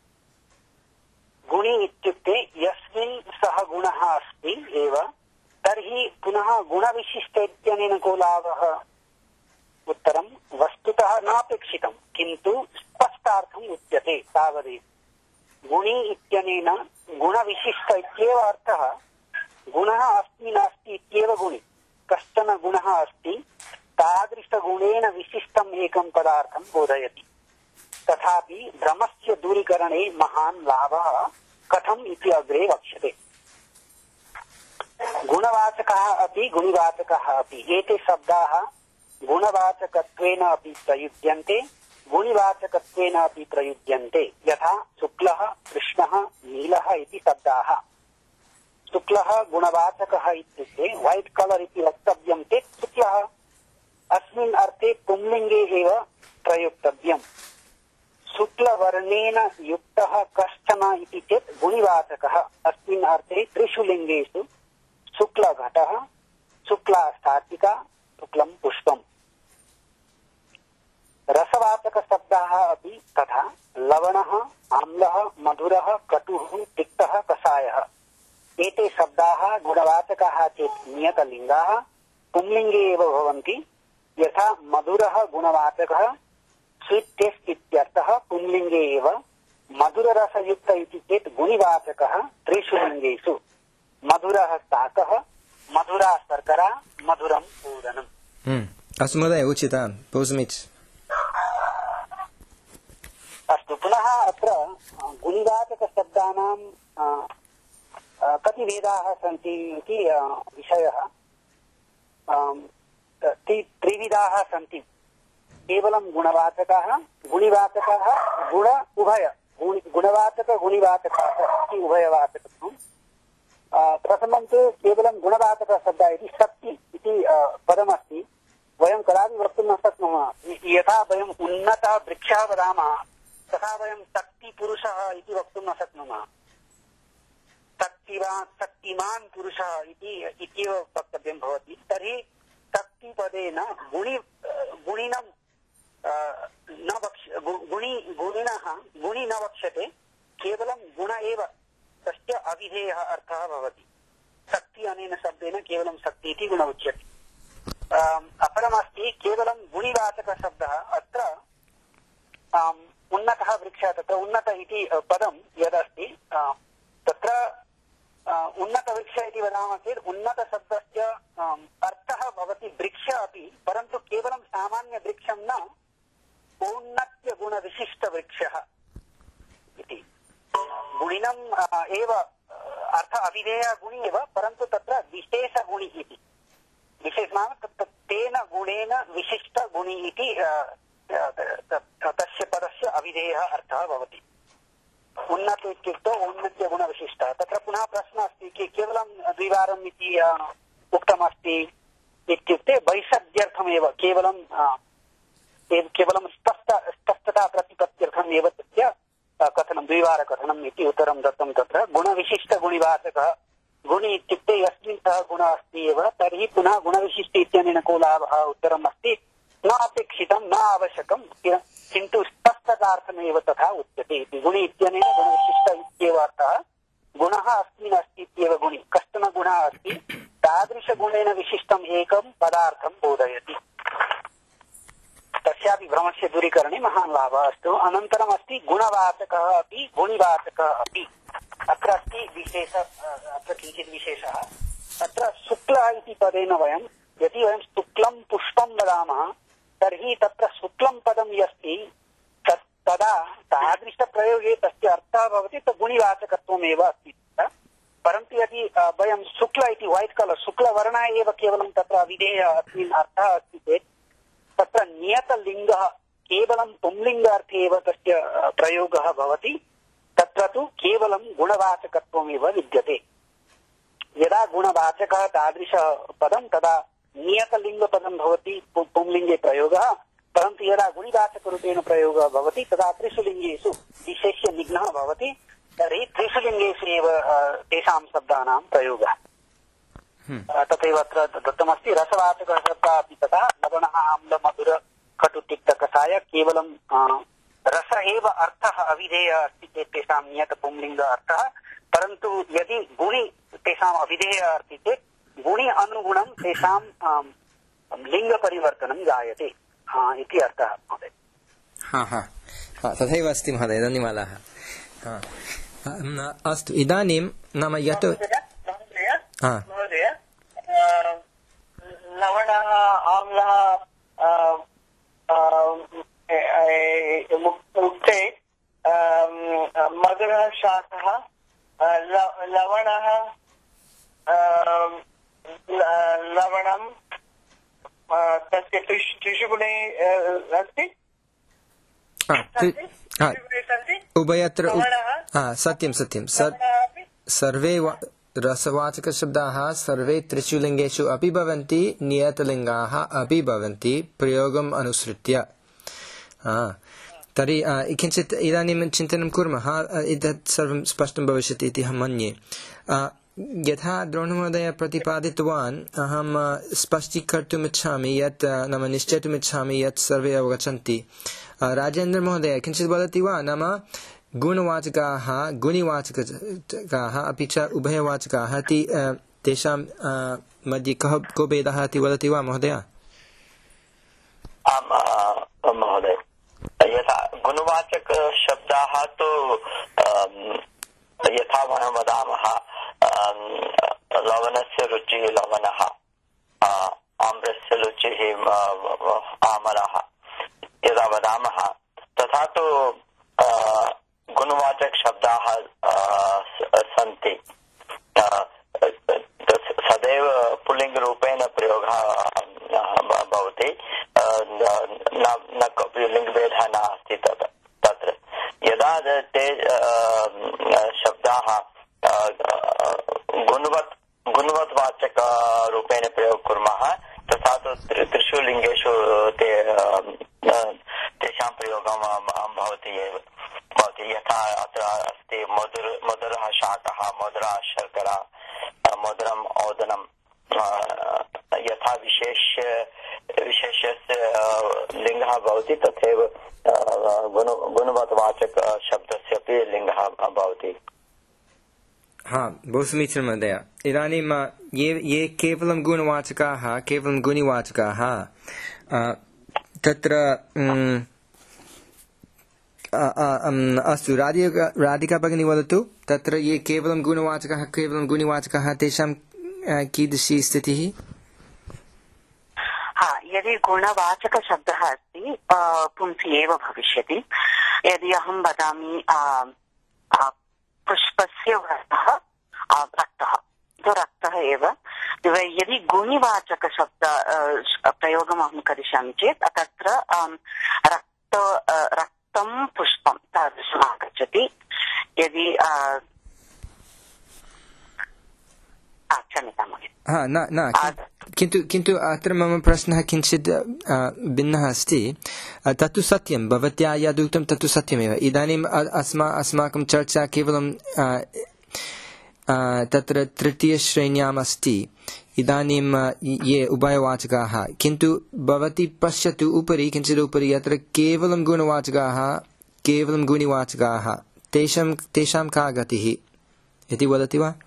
गुणी इत्युक्ते यस्मिन् सः गुणः अस्ति एव तर्हि पुनः गुणविशिष्ट इत्यनेन को लाभः? उत्तरं वस्तुतः नापेक्षितं किन्तु स्पष्टार्थम् उच्यते तावदेव। गुणी इत्यनेन गुणविशिष्ट इत्येव अर्थः। गुणः अस्ति नास्ति इत्येव गुणी। कश्चन गुणः अस्ति तादृशगुणेन विशिष्टम् एकं पदार्थं बोधयति। तथापि भ्रमस्य दूरीकरणे महान् लाभः कथम् इति अग्रे वक्ष्यते। गुणवाचकाः अपि गुणवाचकाः अपि एते शब्दाः गुणवाचकत्वेन अपि प्रयुज्यन्ते गुणवाचकत्वेन अपि प्रयुज्यन्ते। यथा शुक्लः कृष्णः नीलः इति शब्दाः। शुक्लः गुणवाचकः इत्युक्ते व्हाइट कलर इति वक्तव्यं चेत् शुक्लः अस्मिन् अर्थे पुंलिङ्गे एव प्रयोक्तव्यम्। शुक्लवर्णेन युक्तः कश्चन इति चेत् गुणवाचकः। अस्मिन् अर्थे त्रिषु लिङ्गेषु शुक्लघटः शुक्लास्तातिका शुक्लं पुष्पम्। रसवाचकशब्दाः अपि तथा लवणः आम्लः मधुरः कटुः तिक्तः कषायः। एते शब्दाः गुणवाचकाः चेत् नियतलिङ्गाः पुंलिङ्गे एव भवन्ति। यथा मधुरः गुणवाचकः स्वीट टेस्ट इत्यर्थः पुंलिङ्गे एव। मधुररसयुक्त इति चेत् गुणवाचकः त्रिषु लिङ्गेषु। मधुरः शाकः मधुरा शर्करा मधुरं पूरणम्। अस्तु महोदय उचितं बहु समीचीनम्। अस्तु पुनः अत्र गुणवाचकशब्दानां कति भेदाः सन्ति इति विषयः। त्रिविधाः सन्ति। केवलं गुणवाचकाः गुणवाचकाः गुण उभय गुणवाचक गुणवाचकाः इति उभयवाचकत्वम्। प्रथमं तु केवलं गुणवाचकशब्दः इति शक्ति इति पदमस्ति। वयं कदापि वक्तुं न शक्नुमः। यथा वयम् उन्नतः वृक्षः वदामः तथा वयं शक्तिपुरुषः इति वक्तुं न शक्नुमः। शक्तिवान् शक्तिमान् पुरुषः इत्येव वक्तव्यं भवति। तर्हि शक्तिपदेन गुणि गुणिनं न वक्ष गुणि गुणिनः गुणि न वक्ष्यते। केवलं गुण एव तस्य अविधेयः अर्थः भवति। शक्ति अनेन शब्देन केवलं शक्ति इति गुण उच्यते। अपरमस्ति केवलं गुणवाचकशब्दः। अत्र उन्नतः वृक्षः तत्र उन्नत इति पदं यदस्ति तत्र उन्नतवृक्ष इति वदामः चेत् उन्नतशब्दस्य अर्थः भवति वृक्ष अपि, परन्तु केवलं सामान्यवृक्षं न औन्नत्यगुणविशिष्टवृक्षः। इति। गुणिनम् एव अर्थ अविधेय गुणि एव, परन्तु तत्र विशेषगुणि इति। विशेष नाम तेन गुणेन विशिष्ट गुणि इति तस्य पदस्य अविधेयः अर्थः भवति। उन्नत इत्युक्तौ औन्नत्य गुणविशिष्टः। तत्र पुनः प्रश्नः अस्ति कि केवलं द्विवारम् इति उक्तमस्ति इत्युक्ते वैषद्यर्थमेव, केवलं केवलं स्पष्ट स्पष्टता प्रतिपत्त्यर्थम् एव तस्य कथनं द्विवारकथनम् इति उत्तरं दत्तं। तत्र गुणविशिष्टगुणिवाचकः, गुणि इत्युक्ते यस्मिन् सः गुणः अस्ति एव, तर्हि पुनः गुणविशिष्ट इत्यनेन को लाभः? उत्तरम् अस्ति न अपेक्षितं न आवश्यकं, किन्तु स्पष्टतार्थमेव तथा उच्यते इति। गुणि इत्यनेन गुणविशिष्ट इत्येव अर्थः। गुणः अस्मिन् अस्ति इत्येव गुणि, कश्चन गुणः अस्ति, तादृशगुणेन विशिष्टम् एकं पदार्थं बोधयति। तस्यापि भ्रमस्य दूरीकरणे महान् लाभः। अस्तु, अनन्तरम् अस्ति गुणवाचकः अपि गुणिवाचकः अपि। अत्र अस्ति विशेष, अत्र किञ्चित् विशेषः। तत्र शुक्लः इति पदेन वयं यदि वयं शुक्लं पुष्पं वदामः तर्हि तत्र शुक्लं पदं यस्ति तदा तादृशप्रयोगे तस्य अर्थः भवति तत् गुणिवाचकत्वमेव अस्ति। परन्तु यदि वयं शुक्ल इति व्हाइट कलर शुक्लवर्णः एव केवलं तत्र अविधेयः अस्मिन् अर्थः अस्ति चेत् तत्र नियतलिङ्गः केवलं पुंलिङ्गार्थे एव तस्य प्रयोगः भवति। तत्र तु केवलं गुणवाचकत्वमेव विद्यते। यदा गुणवाचकः तादृशः पदं तदा नियतलिङ्गपदं भवति पुंलिङ्गे प्रयोगः, परन्तु यदा गुणिवाचकरूपेण प्रयोगः भवति तदा त्रिषु लिङ्गेषु विशेष्य निघ्नः भवति। तर्हि त्रिषु लिङ्गेषु एव तेषां शब्दानां प्रयोगः। तथैव अत्र दत्तमस्ति रसवाचकः शब्दः अपि तथा। लवणः आम्ल मधुर कटु तिक्त कषाय, केवलं रस एव अर्थः अविधेयः अस्ति चेत् तेषां नियत पुंलिङ्ग अर्थः। परन्तु यदि गुणि तेषाम् अविधेयः अस्ति चेत् गुणि अनुगुणं तेषां लिङ्गपरिवर्तनं जायते इति अर्थः महोदय। हा हा तथैव अस्ति महोदय, धन्यवादाः। अस्तु, इदानीं नाम यत् महोदय लवणः आम्लः उक्ते मधुरः शाकः लवणः लवणं तस्य त्रिषु गुणे अस्ति उभयत्र। सत्यं सत्यं सर्वे रसवाचकशब्दाः सर्वे त्रिषु लिङ्गेषु अपि भवन्ति, नियतलिङ्गाः अपि भवन्ति प्रयोगम् अनुसृत्य। तर्हि किञ्चित् इदानीं चिन्तनं कुर्मः, एतत् सर्वं स्पष्टं भविष्यति इति अहं मन्ये। यथा द्रोणमहोदय प्रतिपादितवान्, अहं स्पष्टीकर्तुम् इच्छामि यत् नाम निश्चेतुम् इच्छामि यत् सर्वे अवगच्छन्ति। राजेन्द्रमहोदय किञ्चित् वदति वा? नाम गुणवाचकाः गुणिवाचकाः अपि च उभयवाचकाः इति तेषां मध्ये कः को भेदः इति वदति वा महोदय? आम् महोदय, यथा गुणवाचकशब्दाः तु यथा वयं वदामः लवणस्य रुचिः लवणः, आम्रस्य रुचिः आमरः यदा वदामः, तथा तु गुणवाचकशब्दाः सन्ति। सदैव पुल्लिङ्गरूपेण प्रयोगः भवति, न कोऽपि लिङ्गभेदः नास्ति तत्र। यदा ते शब्दाः गुणवत् गुणवत्वाचकरूपेण प्रयोगं कुर्मः तथा तु त्रिषु लिङ्गेषु ते तेषां प्रयोगं भवति एव भवति। यथा अत्र अस्ति मधुर मधुरः शाकः, मधुरा शर्करा, मधुरम् ओदनं। यथा विशेष विशेषस्य लिङ्गः भवति तथैव गुण गुणवत्वाचक शब्दस्य अपि लिङ्गः भवति। हा, बहु समीचीनं महोदय। इदानीं ये ये केवलं गुणवाचकाः केवलं गुणिवाचकाः तत्र अस्तु, राधिका राधिका भगिनी वदतु, तत्र ये केवलं गुणवाचकाः केवलं गुणिवाचकाः तेषां कीदृशी स्थितिः? हा, यदि गुणवाचकशब्दः अस्ति पुंसि एव भविष्यति। यदि अहं वदामि पुष्पस्य वर्णः रक्तः, रक्तः एव। यदि गुणिवाचकशब्द प्रयोगम् अहं करिष्यामि चेत् तत्र रक्त रक्तं पुष्पं तादृशम् आगच्छति। यदि क्षम्यतां महोदय। हा न न किन्तु किन्तु अत्र मम प्रश्नः किञ्चित् भिन्नः अस्ति। तत्तु सत्यं, भवत्या यदुक्तं तत्तु सत्यमेव। इदानीम् अस्मा अस्माकं चर्चा केवलं तत्र तृतीयश्रेण्याम् अस्ति। इदानीं ये उभयवाचकाः, किन्तु भवती पश्यतु उपरि किञ्चित् उपरि, यत्र केवलं गुणवाचकाः केवलं गुणिवाचकाः, तेषां तेषां का गतिः इति वदति वा?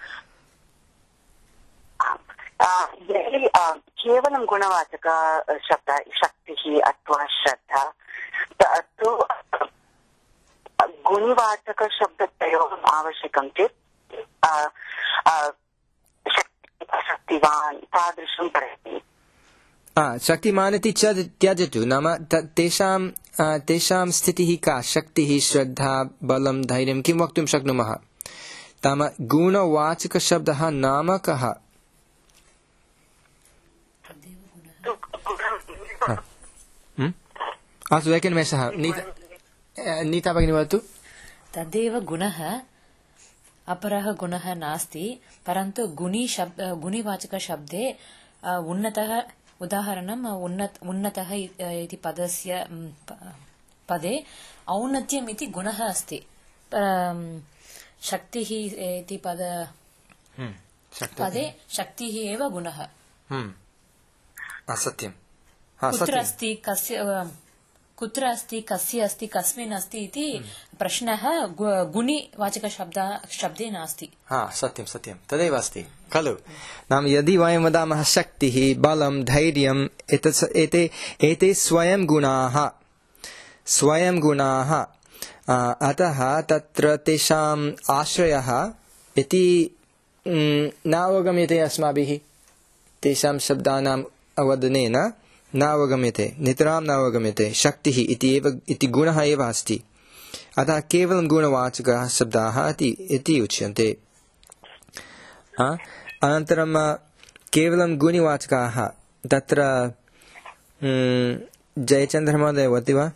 यदि केवलं गुणवाचक शब्द शक्तिः अथवा श्रद्धा, तु गुणिवाचकशब्दप्रयोगम् आवश्यकं चेत् शक्तिवान् तादृशं प्रयति। शक्तिमान् इति त्यजतु, नाम तेषां तेषां स्थितिः का? शक्तिः, श्रद्धा, बलं, धैर्यं, किं वक्तुं शक्नुमः? नाम गुणवाचकशब्दः नाम कः? अस्तु, एकनिमेषः। नीता भगिनी वदतु। तदेव गुणः, अपरः गुणः नास्ति, परन्तु गुणी शब्द गुणिवाचकशब्दे उन्नतः, उदाहरणम् उन्नत उन्नतः इति पदस्य पदे औन्नत्यम् इति गुणः अस्ति। शक्तिः इति पद पदे शक्तिः एव गुणः। सत्यं। कुत्र अस्ति, कस्य, कुत्र अस्ति, कस्य अस्ति, कस्मिन् अस्ति इति प्रश्नः गुणिवाचकशब्द शब्दे नास्ति। हा, सत्यं सत्यं, तदेव अस्ति खलु। नाम यदि वयं वदामः शक्तिः, बलं, धैर्यम्, एते एते स्वयं गुणाः, स्वयं गुणाः। अतः तत्र तेषाम् आश्रयः इति नावगम्यते अस्माभिः। तेषां शब्दानाम् अवदनेन नावगम्यते, नितरां नावगम्यते। शक्तिः इति एव इति गुणः एव अस्ति। अतः केवलं गुणवाचकाः शब्दाः इति उच्यन्ते। अनन्तरं केवलं गुणिवाचकाः, तत्र जयचन्द्रमहोदय वदति वा?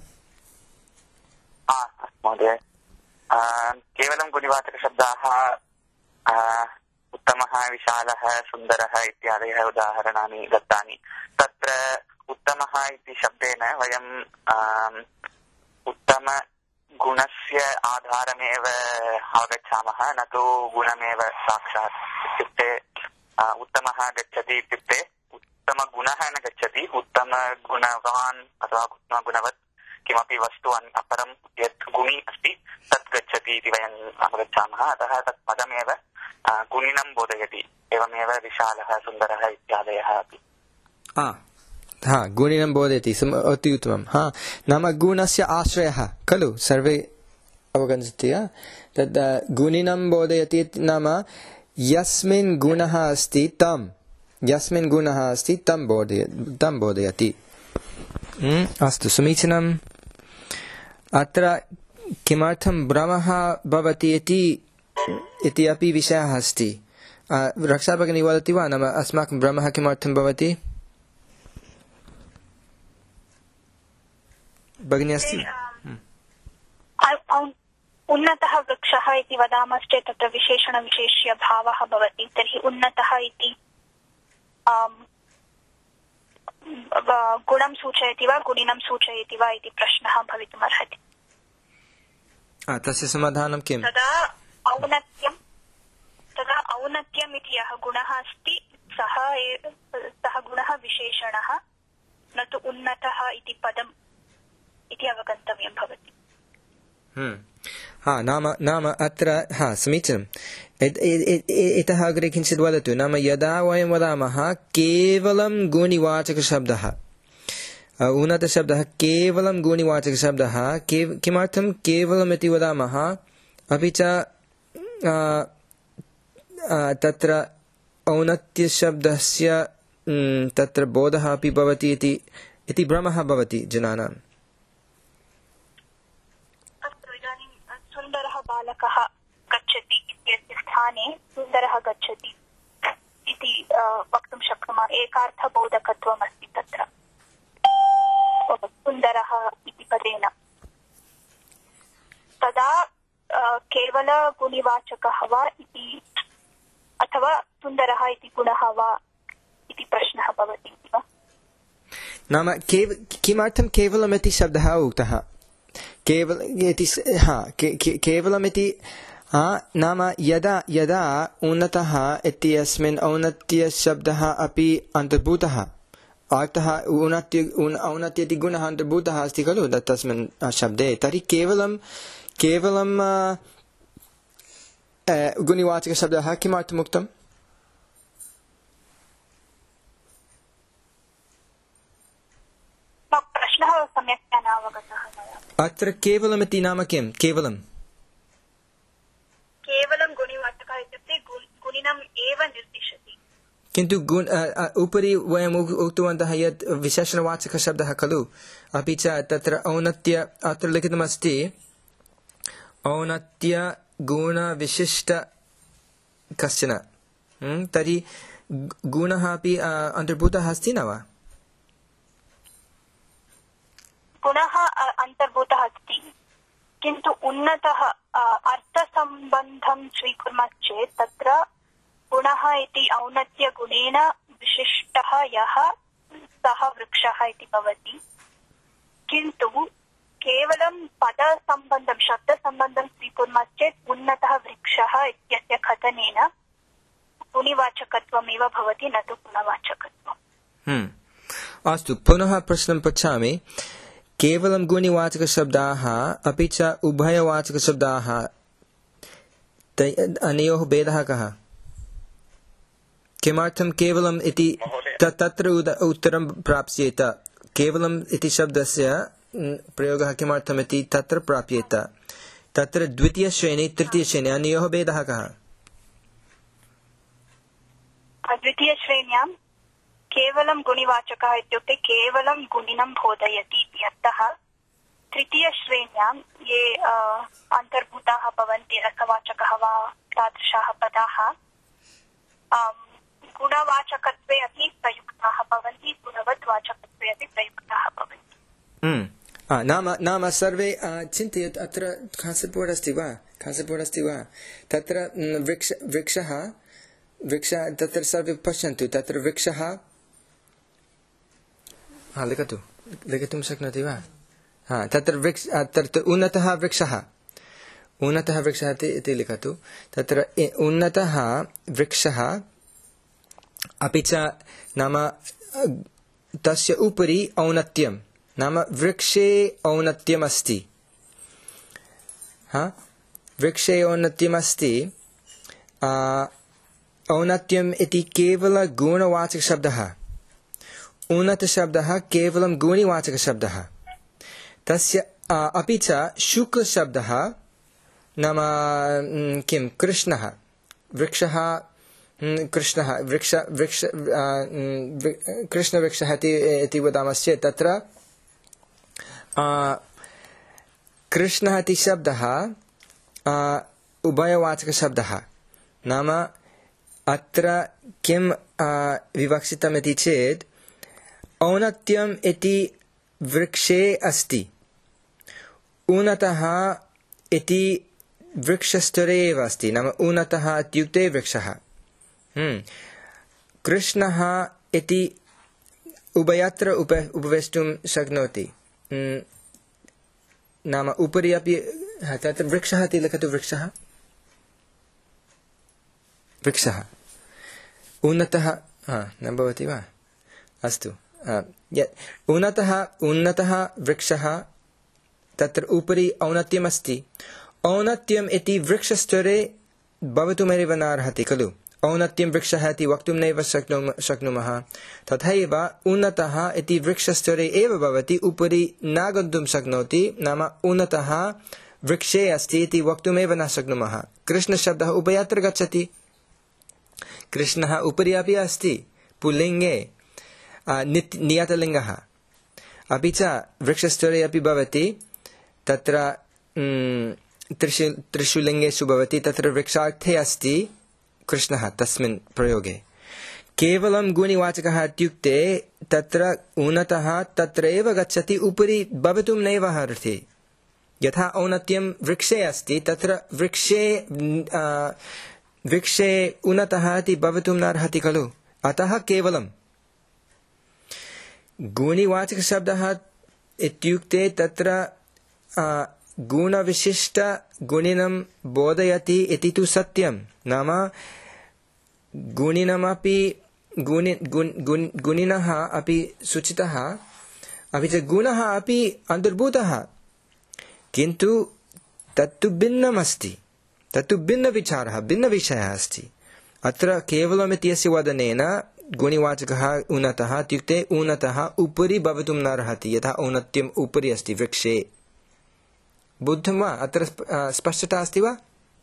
महोदय, केवलं गुणिवाचकशब्दाः उत्तमः, विशालः, सुन्दरः इत्यादयः उदाहरणानि दत्तानि। तत्र उत्तमः इति शब्देन वयम् उत्तमगुणस्य आधारमेव अवगच्छामः, न तु गुणमेव साक्षात्। इत्युक्ते उत्तमः गच्छति इत्युक्ते उत्तमगुणः न गच्छति, उत्तमगुणवान् अथवा उत्तमगुणवत् किमपि वस्तु अपरं यत् गुणी अस्ति तत् गच्छति इति वयम् अवगच्छामः। अतः तत् पदमेव गुणिनं बोधयति। एवमेव विशालः, सुन्दरः इत्यादयः अपि। हा, गुणिनं बोधयति, अति उत्तमं। हा, नाम गुणस्य आश्रयः खलु, सर्वे अवगच्छन्ति। तद् गुणिनं बोधयति नाम यस्मिन् गुणः अस्ति तं, यस्मिन् गुणः अस्ति तं बोधय तं बोधयति। अस्तु, समीचीनम्। अत्र किमर्थं भ्रमः भवति इति इति अपि विषयः अस्ति। रक्षा भगिनी वदति वा? नाम अस्माकं भ्रमः किमर्थं भवति? भगिनी अस्ति? उन्नतः वृक्षः इति वदामश्चेत् तत्र विशेषणविशेष्य भावः भवति। तर्हि उन्नतः इति गुणं सूचयति वा, गुणिनं सूचयति वा इति प्रश्नः भवितुमर्हति। तस्य समाधानं किम्? तदा औन्नत्यं तदा औन्नत्यम् इति यः गुणः अस्ति सः सः गुणः विशेषणः, न तु उन्नतः इति पदम् इति अवगन्तव्यं भवति। हा, नाम नाम अत्र हा समीचीनम्। इतः अग्रे किञ्चित् वदतु। नाम यदा वयं वदामः केवलं गुणिवाचकशब्दः, उन्नतशब्दः केवलं गुणिवाचकशब्दः, किमर्थं केवलम् इति वदामः? अपि च तत्र औन्नत्यशब्दस्य तत्र बोधः अपि भवति इति भ्रमः भवति जनानाम्। अस्तु, इदानीं सुन्दरः बालकः स्थाने सुन्दरः गच्छति इति वक्तुं शक्नुमः। एकार्थबोधकत्वमस्ति तत्र सुन्दरः इति पदेन। तदा केवल गुणिवाचकः वा इति अथवा सुन्दरः इति गुणः वा इति प्रश्नः भवति वा? नाम केव किमर्थं केवलमिति शब्दः उक्तः? केवल इति हा केवलमिति नाम यदा यदा उन्नतः इत्यस्मिन् औन्नत्यशब्दः अपि अन्तर्भूतः अर्थः औन्नत्य औन्नत्य इति गुणः अन्तर्भूतः अस्ति खलु तस्मिन् शब्दे, तर्हि केवलं केवलं गुणिवाचकशब्दः किमर्थमुक्तम्? प्रश्नः सम्यक् न अवगतः मया। अत्र केवलमिति नाम किं? केवलं केवलं गुणिवाचकः इत्युक्ते गुणिनम् एव निर्दिशति। किन्तु गुण उपरि वयम् उक्तवन्तः यत् विशेषणवाचकशब्दः खलु, अपि च तत्र औन्नत्य अत्र लिखितमस्ति औन्नत्य गुणविशिष्ट कश्चन, तर्हि गुणः अपि अन्तर्भूतः अस्ति न वा? गुणः अन्तर्भूतः अस्ति, किन्तु उन्नतः अर्थसम्बन्धं स्वीकुर्मः चेत् तत्र गुणः इति औन्नत्यगुणेन विशिष्टः यः सः वृक्षः इति भवति। किन्तु केवलं पदसम्बन्धं शब्दसम्बन्धं स्वीकुर्मः चेत् उन्नतः वृक्षः इत्यस्य कथनेन गुणिवाचकत्वमेव भवति, न तु गुणवाचकत्वम्। अस्तु, पुनः प्रश्नं पृच्छामि। केवलं गुणिवाचकशब्दाः अपि च उभयवाचकशब्दाः अनयोः भेदः कः? किमर्थं केवलम् इति तत्र उत्तरं प्राप्स्येत? केवलम् इति शब्दस्य प्रयोगः किमर्थम् इति तत्र प्राप्येत। तत्र द्वितीयश्रेणी तृतीयश्रेणी अनयोः भेदः कः? द्वितीयश्रेण्यां केवलं गुणिवाचकः इत्युक्ते केवलं गुणिनं बोधयति इति अर्थः। तृतीयश्रेण्यां ये अन्तर्भूताः भवन्ति रसवाचकः वा तादृशाः पदाः गुणवाचकत्वे अपि प्रयुक्ताः भवन्ति, गुणवद्वाचकत्वे अपि प्रयुक्ताः भवन्ति। नाम नाम सर्वे चिन्तयत् अत्र कान्सेप्ट् अस्ति वा कान्सेप्ट् अस्ति वा तत्र वृक्ष वृक्षः वृक्ष तत्र सर्वे पश्यन्तु, तत्र वृक्षः हा लिखतु लिखितुं शक्नोति वा? हा तत्र वृक्ष तत्र उन्नतः वृक्षः उन्नतः वृक्षः इति लिखतु। तत्र उन्नतः वृक्षः अपि च नाम तस्य उपरि औन्नत्यं, नाम वृक्षे औन्नत्यमस्ति। हा वृक्षे औन्नत्यमस्ति। औन्नत्यम् इति केवल गुणवाचकशब्दः, उन्नतशब्दः केवलं गुणिवाचकशब्दः। तस्य अपि च शुक्लशब्दः नाम किं कृष्णः वृक्षः कृष्णः वृक्ष वृक्ष कृष्णवृक्षः इति वदामश्चेत् तत्र कृष्णः इति शब्दः उभयवाचकशब्दः। नाम अत्र किं विवक्षितमिति चेत् औन्नत्यम् इति वृक्षे अस्ति, उन्नतः इति वृक्षस्तरे एव अस्ति। नाम उन्नतः इत्युक्ते वृक्षः। कृष्णः इति उभयत्र उप उपवेष्टुं शक्नोति। नाम उपरि अपि तत्र वृक्षः इति लिखतु। वृक्षः वृक्षः उन्नतः न भवति वा? अस्तु, उन्नतः उन्नतः वृक्षः तत्र उपरि औन्नत्यमस्ति। औन्नत्यम् इति वृक्षस्तरे भवितुमेव नार्हति खलु। औन्नत्यं वृक्षः इति वक्तुं नैव शक्नुमः। तथैव उन्नतः इति वृक्षस्तरे एव भवति, उपरि न गन्तुं शक्नोति। नाम उन्नतः वृक्षे अस्ति इति वक्तुमेव न शक्नुमः। कृष्णशब्दः उभयत्र गच्छति। कृष्णः उपरि अपि अस्ति पुल्लिङ्गे नियतलिङ्गः, अपि च वृक्षस्तरे अपि भवति। तत्र त्रिषु त्रिषु लिङ्गेषु भवति तत्र वृक्षार्थे अस्ति कृष्णः तस्मिन् प्रयोगे। केवलं गुणिवाचकः इत्युक्ते तत्र उन्नतः तत्रैव गच्छति, उपरि भवितुं नैव अर्हति। यथा औन्नत्यं वृक्षे अस्ति, तत्र वृक्षे वृक्षे उन्नतः इति भवितुं न अर्हति खलु। अतः केवलं गुणिवाचकशब्दः इत्युक्ते तत्र गुणविशिष्ट गुणिनं बोधयति इति तु सत्यं। नाम गुणिनमपि गुणि गुण गुण गुणिनः अपि सूचितः, अपि च गुणः अपि अन्तर्भूतः, किन्तु तत्तु भिन्नमस्ति, तत्तु भिन्नविचारः, भिन्नविषयः अस्ति। अत्र केवलम् इत्यस्य वदनेन गुणिवाचकः उन्नतः इत्युक्ते उन्नतः उपरि भवितुं न अर्हति, यथा औन्नत्यम् उपरि अस्ति वृक्षे। बुद्धं वा? अत्र स्पष्टता अस्ति वा?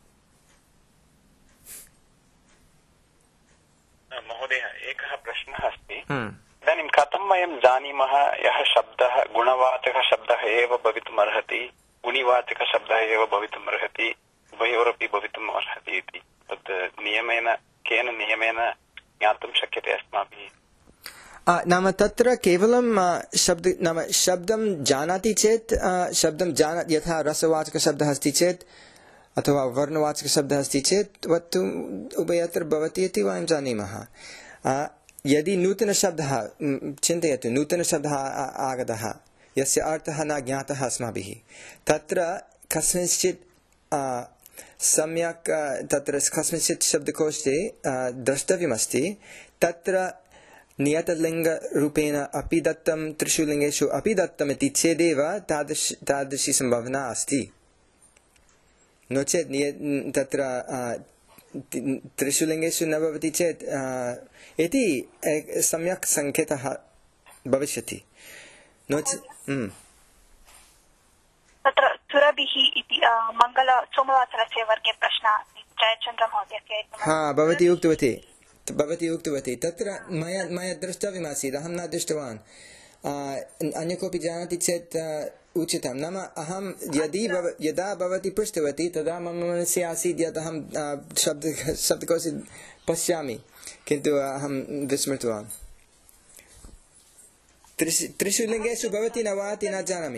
महोदय, एकः प्रश्नः अस्ति। इदानीं कथं वयं जानीमः यः शब्दः गुणवाचकशब्दः एव भवितुम् अर्हति, गुणिवाचकशब्दः एव भवितुम् अर्हति, उभयोरपि भवितुम् अर्हति इति? तत् नियमेन, केन नियमेन ज्ञातुं शक्यते अस्माभिः? नाम तत्र केवलं शब्द नाम शब्दं जानाति चेत्, शब्दं जाना यथा रसवाचकशब्दः अस्ति चेत् अथवा वर्णवाचकशब्दः अस्ति चेत् वस्तु उभयत्र भवति इति वयं जानीमः। यदि नूतनशब्दः, चिन्तयतु, नूतनशब्दः आगतः यस्य अर्थः न ज्ञातः अस्माभिः, तत्र कस्मिंश्चित् सम्यक् तत्र कस्मिंश्चित् शब्दकोशे द्रष्टव्यमस्ति, तत्र नियतलिङ्गरूपेण अपि दत्तं, त्रिषु लिङ्गेषु अपि दत्तम् इति चेदेव तादृश तादृशी सम्भावना अस्ति। नो चेत् तत्र त्रिषु लिङ्गेषु न भवति चेत् इति सम्यक् सङ्केतः भविष्यति। नो चेत् तत्र सुरभिः इति मङ्गल सोमवासरस्य वर्गे प्रश्नः जयचन्द्र महोदयस्य। हा, भवती उक्तवती भवती उक्तवती तत्र मया मया द्रष्टव्यमासीत्, अहं न दृष्टवान्। अन्य कोऽपि जानाति चेत् उचितं। नाम अहं यदि यदा भवती पृष्टवती तदा मम मनसि आसीत् यत् अहं शब्द शब्दकोशे पश्यामि, किन्तु अहं विस्मृतवान्। त्रिषु त्रिषु लिङ्गेषु भवति न वा इति न जानामि।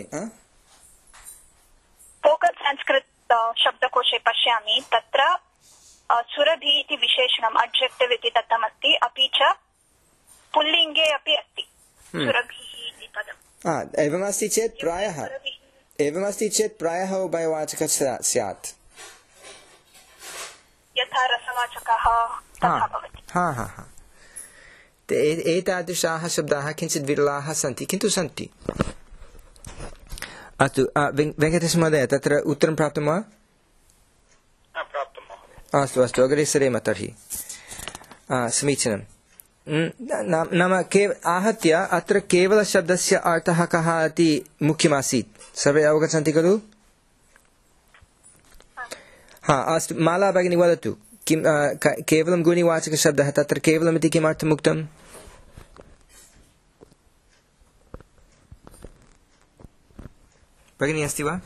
स्पोकन् संस्कृत शब्दकोशे पश्यामि, तत्र सुरभि इति विशेषणम् अड्जेक्टिव् इति दत्तमस्ति, अपि च पुल्लिङ्गे अपि अस्ति सुरभिः इति पदम्। एवमस्ति चेत् प्रायः एवमस्ति चेत् प्रायः उभयवाचकः स्यात्, यथा रसवाचकः तथा भवति। हा हा हा एतादृशाः शब्दाः किञ्चित् विरलाः सन्ति, किन्तु सन्ति। अस्तु, वेङ्कटेश महोदय, तत्र उत्तरं प्राप्तं वा? अस्तु अस्तु, अग्रे सरेम तर्हि। समीचीनं। नाम के आहत्य अत्र केवलशब्दस्य अर्थः कः इति मुख्यमासीत्, सर्वे अवगच्छन्ति खलु? हा, अस्तु, माला भगिनी वदतु, किं केवलं गुणिवाचकशब्दः, तत्र केवलमिति किमर्थम् उक्तम्? भगिनी अस्ति वा?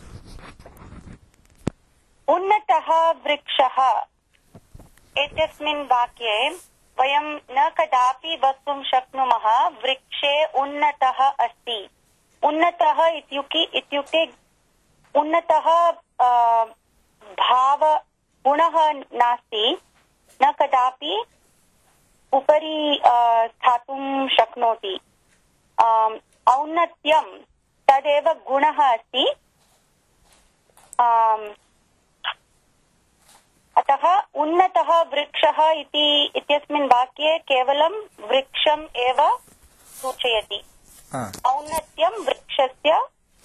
उन्नतः वृक्षः एतस्मिन् वाक्ये वयं न कदापि वक्तुं शक्नुमः वृक्षे उन्नतः अस्ति। उन्नतः इत्युक्ते इत्युक्ते उन्नतः भाव गुणः नास्ति, न कदापि उपरि स्थातुं शक्नोति। औन्नत्यं तदेव गुणः अस्ति। अतः उन्नतः वृक्षः इति इत्यस्मिन् वाक्ये केवलं वृक्षम् एव सूचयति। औन्नत्यं वृक्षस्य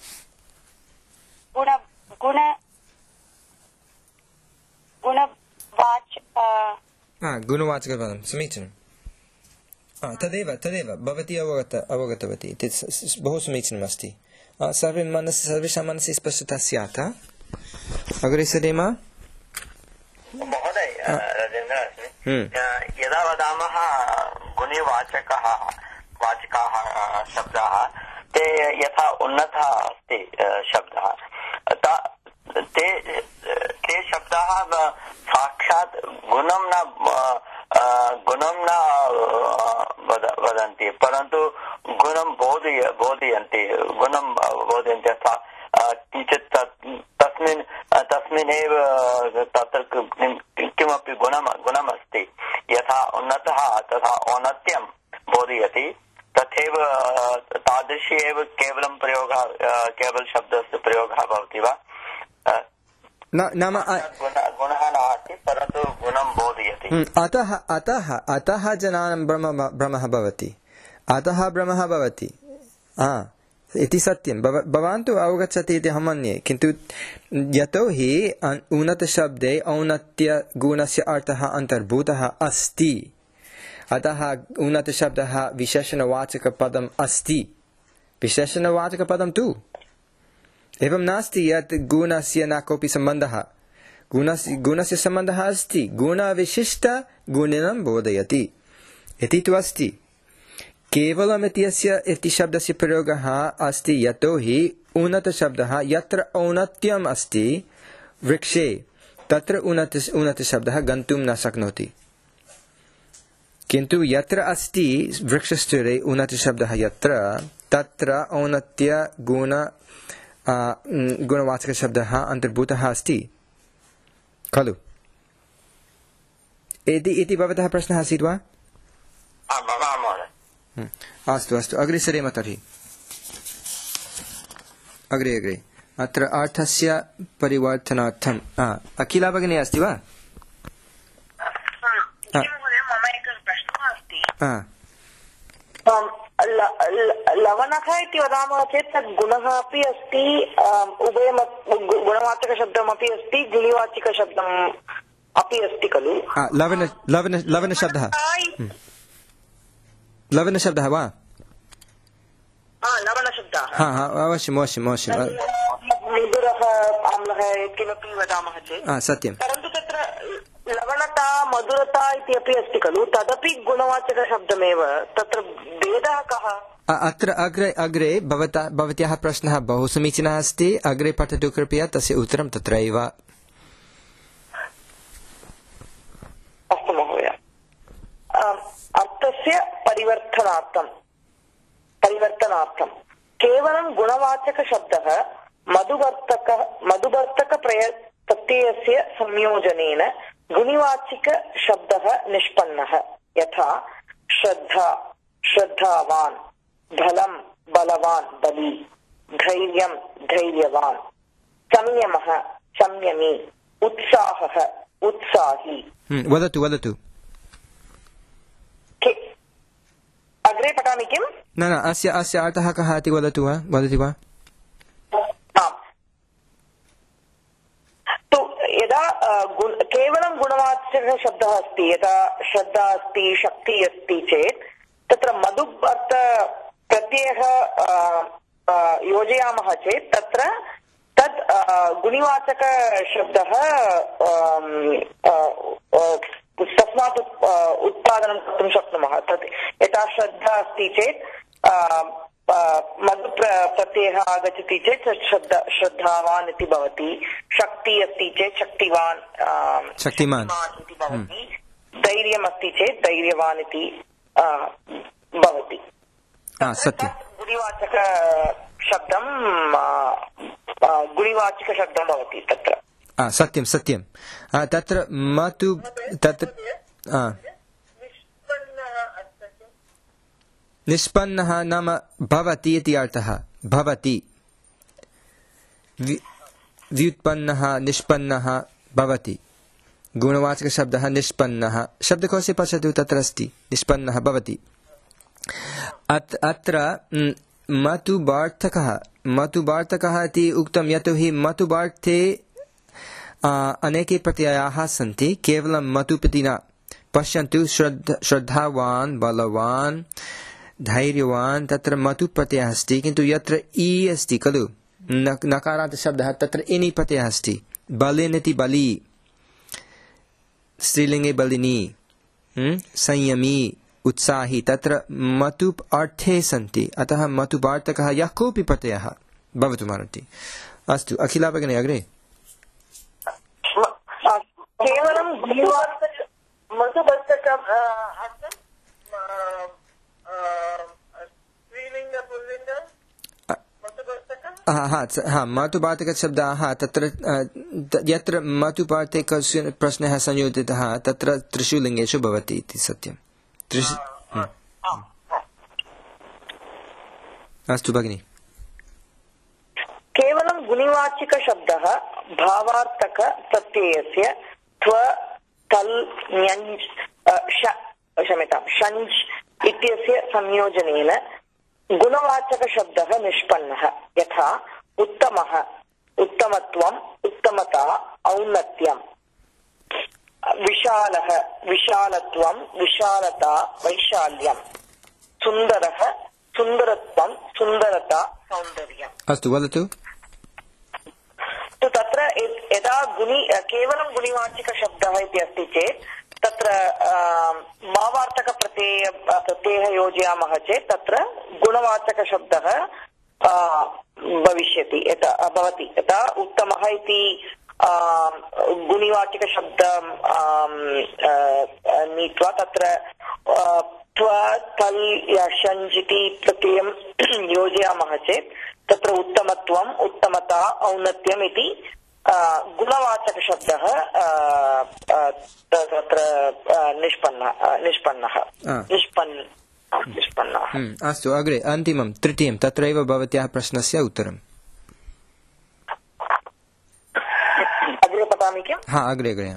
गुण गुण गुणवाच गुणवाचकपदं समीचीनं। तदेव तदेव भवती अवगत अवगतवती, बहु समीचीनमस्ति। सर्वे मनसि सर्वेषां मनसि स्पष्टता स्यात्। अग्रे सरेम। महोदय, राजेन्द्रः अस्मि। यदा वदामः गुणिवाचकः वाचकाः शब्दाः, ते यथा उन्नतः अस्ति शब्दः, ते ते शब्दाः साक्षात् गुणं न गुणं न वदन्ति, परन्तु गुणं बोधय बोधयन्ति गुणं बोधयन्ति किञ्चित् तस्मिन् तस्मिन्नेव तत्र किमपि गुणं गुणमस्ति। यथा उन्नतः तथा औन्नत्यं बोधयति, तथैव तादृशी एव केवलं प्रयोगः केवल शब्दस्य प्रयोगः भवति वा? नाम गुणः नास्ति परन्तु गुणं बोधयति। अतः अतः अतः जनानां भ्रमः भ्रमः भवति, अतः भ्रमः भवति इति सत्यं। भवान् तु अवगच्छति इति अहं मन्ये, किन्तु यतोहि उन्नतशब्दे औन्नत्यगुणस्य अर्थः अन्तर्भूतः अस्ति, अतः उन्नतशब्दः विशेषणवाचकपदम् अस्ति। विशेषणवाचकपदं तु एवं नास्ति यत् गुणस्य न कोऽपि सम्बन्धः, गुणस्य गुणस्य सम्बन्धः अस्ति, गुणविशिष्टगुणिनं बोधयति इति तु अस्ति। केवलम् इत्यस्य इति शब्दस्य प्रयोगः अस्ति यतोहि उन्नतशब्दः यत्र औन्नत्यम् अस्ति वृक्षे तत्र उन्नत उन्नतशब्दः गन्तुं न शक्नोति, किन्तु यत्र अस्ति वृक्षस्तरे उन्नतशब्दः यत्र तत्र औन्नत्य गुण गुणवाचकशब्दः अन्तर्भूतः अस्ति खलु? इति भवतः प्रश्नः आसीत् वा? अस्तु अस्तु, अग्रे सरेम तर्हि। अग्रे अग्रे अत्र अर्थस्य परिवर्तनार्थम् अखिला भगिनी अस्ति वा? मम एकः प्रश्नः अस्ति। लवणः इति वदामः चेत् तद् गुणः अपि अस्ति, उभयम् गुणवाचकशब्दमपि अस्ति, गुणिवाचिकशब्दम् अपि अस्ति खलु? लवण लवण लवणशब्दः लवणशब्दः वा? लवणशब्दः अवश्यम् अवश्यम् अवश्यम् मधुरः आम्लः किमपि वदामः चेत् सत्यं, परन्तु तत्र लवणता मधुरता इति अपि अस्ति खलु, तदपि गुणवाचकशब्दमेव, तत्र भेदः कः? अत्र अग्रे अग्रे भवता भवत्याः प्रश्नः बहु समीचीनः अस्ति, अग्रे पठतु कृपया, तस्य उत्तरं तत्रैव। अस्तु महोदय। अर्थस्य परिवर्तनार्थं परिवर्तनार्थं केवलं गुणवाचकशब्दः मधुवर्तक मधुवर्तकप्रत्ययस्य संयोजनेन गुणिवाचिकशब्दः निष्पन्नः। यथा श्रद्धा श्रद्धावान्, बलं बलवान् बली, धैर्यं धैर्यवान्, संयमः संयमी, उत्साहः उत्साही। वदतु वदतु। अग्रे पठामि किम्? न न अस्य अस्य अर्थः कः इति वदतु वा वदति वा? तु यदा केवलं गुणवाचकशब्दः अस्ति, यदा श्रद्धा अस्ति शक्तिः अस्ति चेत् तत्र मधुवर्त प्रत्ययः योजयामः चेत् तत्र तद् गुणिवाचकशब्दः तस्मात् उत्पादनं कर्तुं शक्नुमः। तत् यथा श्रद्धा अस्ति चेत् मधु प्रत्ययः आगच्छति चेत् श्रद्धा श्रद्धावान् इति भवति, शक्तिः अस्ति चेत् शक्तिवान् शक्तिमान् इति भवति, धैर्यम् अस्ति चेत् धैर्यवान् इति भवति। सत्यं, गुणिवाचकशब्दं गुणिवाचकशब्दं भवति तत्र। सत्यं सत्यं तत्र मतु तत्र निष्पन्नः नाम भवति इति अर्थः, भवति व्युत्पन्नः निष्पन्नः भवति, गुणवाचकशब्दः निष्पन्नः, शब्दकोशे पश्यतु तत्र अस्ति निष्पन्नः भवति। अत्र मतुवार्थकः मतुवार्थकः इति उक्तं यतोहि मतुवार्थे अनेके प्रत्ययाः सन्ति, केवलं मतुपति न। पश्यन्तु श्रद्धा श्रद्धावान् बलवान् धैर्यवान् तत्र मतुप्रत्ययः अस्ति, किन्तु यत्र इ अस्ति खलु नकारान्त शब्दः तत्र इनि प्रत्ययः अस्ति। बलिन् इति बली, स्त्रीलिङ्गे बलिनी, संयमी उत्साही, तत्र मतुप् अर्थे सन्ति, अतः मतुवार्तकः यः कोऽपि प्रत्ययः भवितुमर्हति। अस्तु अखिला भगिनी अग्रे। मधुबस्तकम् अर्थं स्त्रीलिङ्ग पुल्लिङ्ग हा मातुपार्थिकशब्दाः तत्र यत्र मातुपार्थिक प्रश्नः संयोजितः तत्र त्रिषु लिङ्गेषु भवति इति सत्यं त्रिषु अस्तु भगिनि केवलं गुणिवाचिकशब्दः भावार्थक प्रत्ययस्य त्व तल् ञञ् क्षम्यतां षञ् इत्यस्य संयोजनेन गुणवाचकशब्दः निष्पन्नः यथा उत्तमः उत्तमत्वम् उत्तमता औन्नत्यम् विशालः विशालत्वं विशालता वैशाल्यम् सुन्दरः सुन्दरत्वं सुन्दरता सौन्दर्यम् अस्तु वदतु तु तत्र यदा गुणि केवलं गुणिवाचिकशब्दः इति अस्ति चेत् तत्र भावार्थकप्रत्यय प्रत्ययः योजयामः चेत् तत्र गुणवाचकशब्दः भविष्यति यथा भवति यथा उत्तमः इति गुणिवाचिकशब्दं नीत्वा तत्र त्व तल् षञ् इति प्रत्ययं योजयामः चेत् तत्र उत्तमत्वम् उत्तमता औन्नत्यम् इति गुणवाचकशब्दः तत्र निष्पन्नः निष्पन्नः निष्पन् निष्पन्नः अस्तु अग्रे अन्तिमं तृतीयं तत्रैव भवत्याः प्रश्नस्य उत्तरम् अग्रे पठामि किम् हा अग्रे अग्रे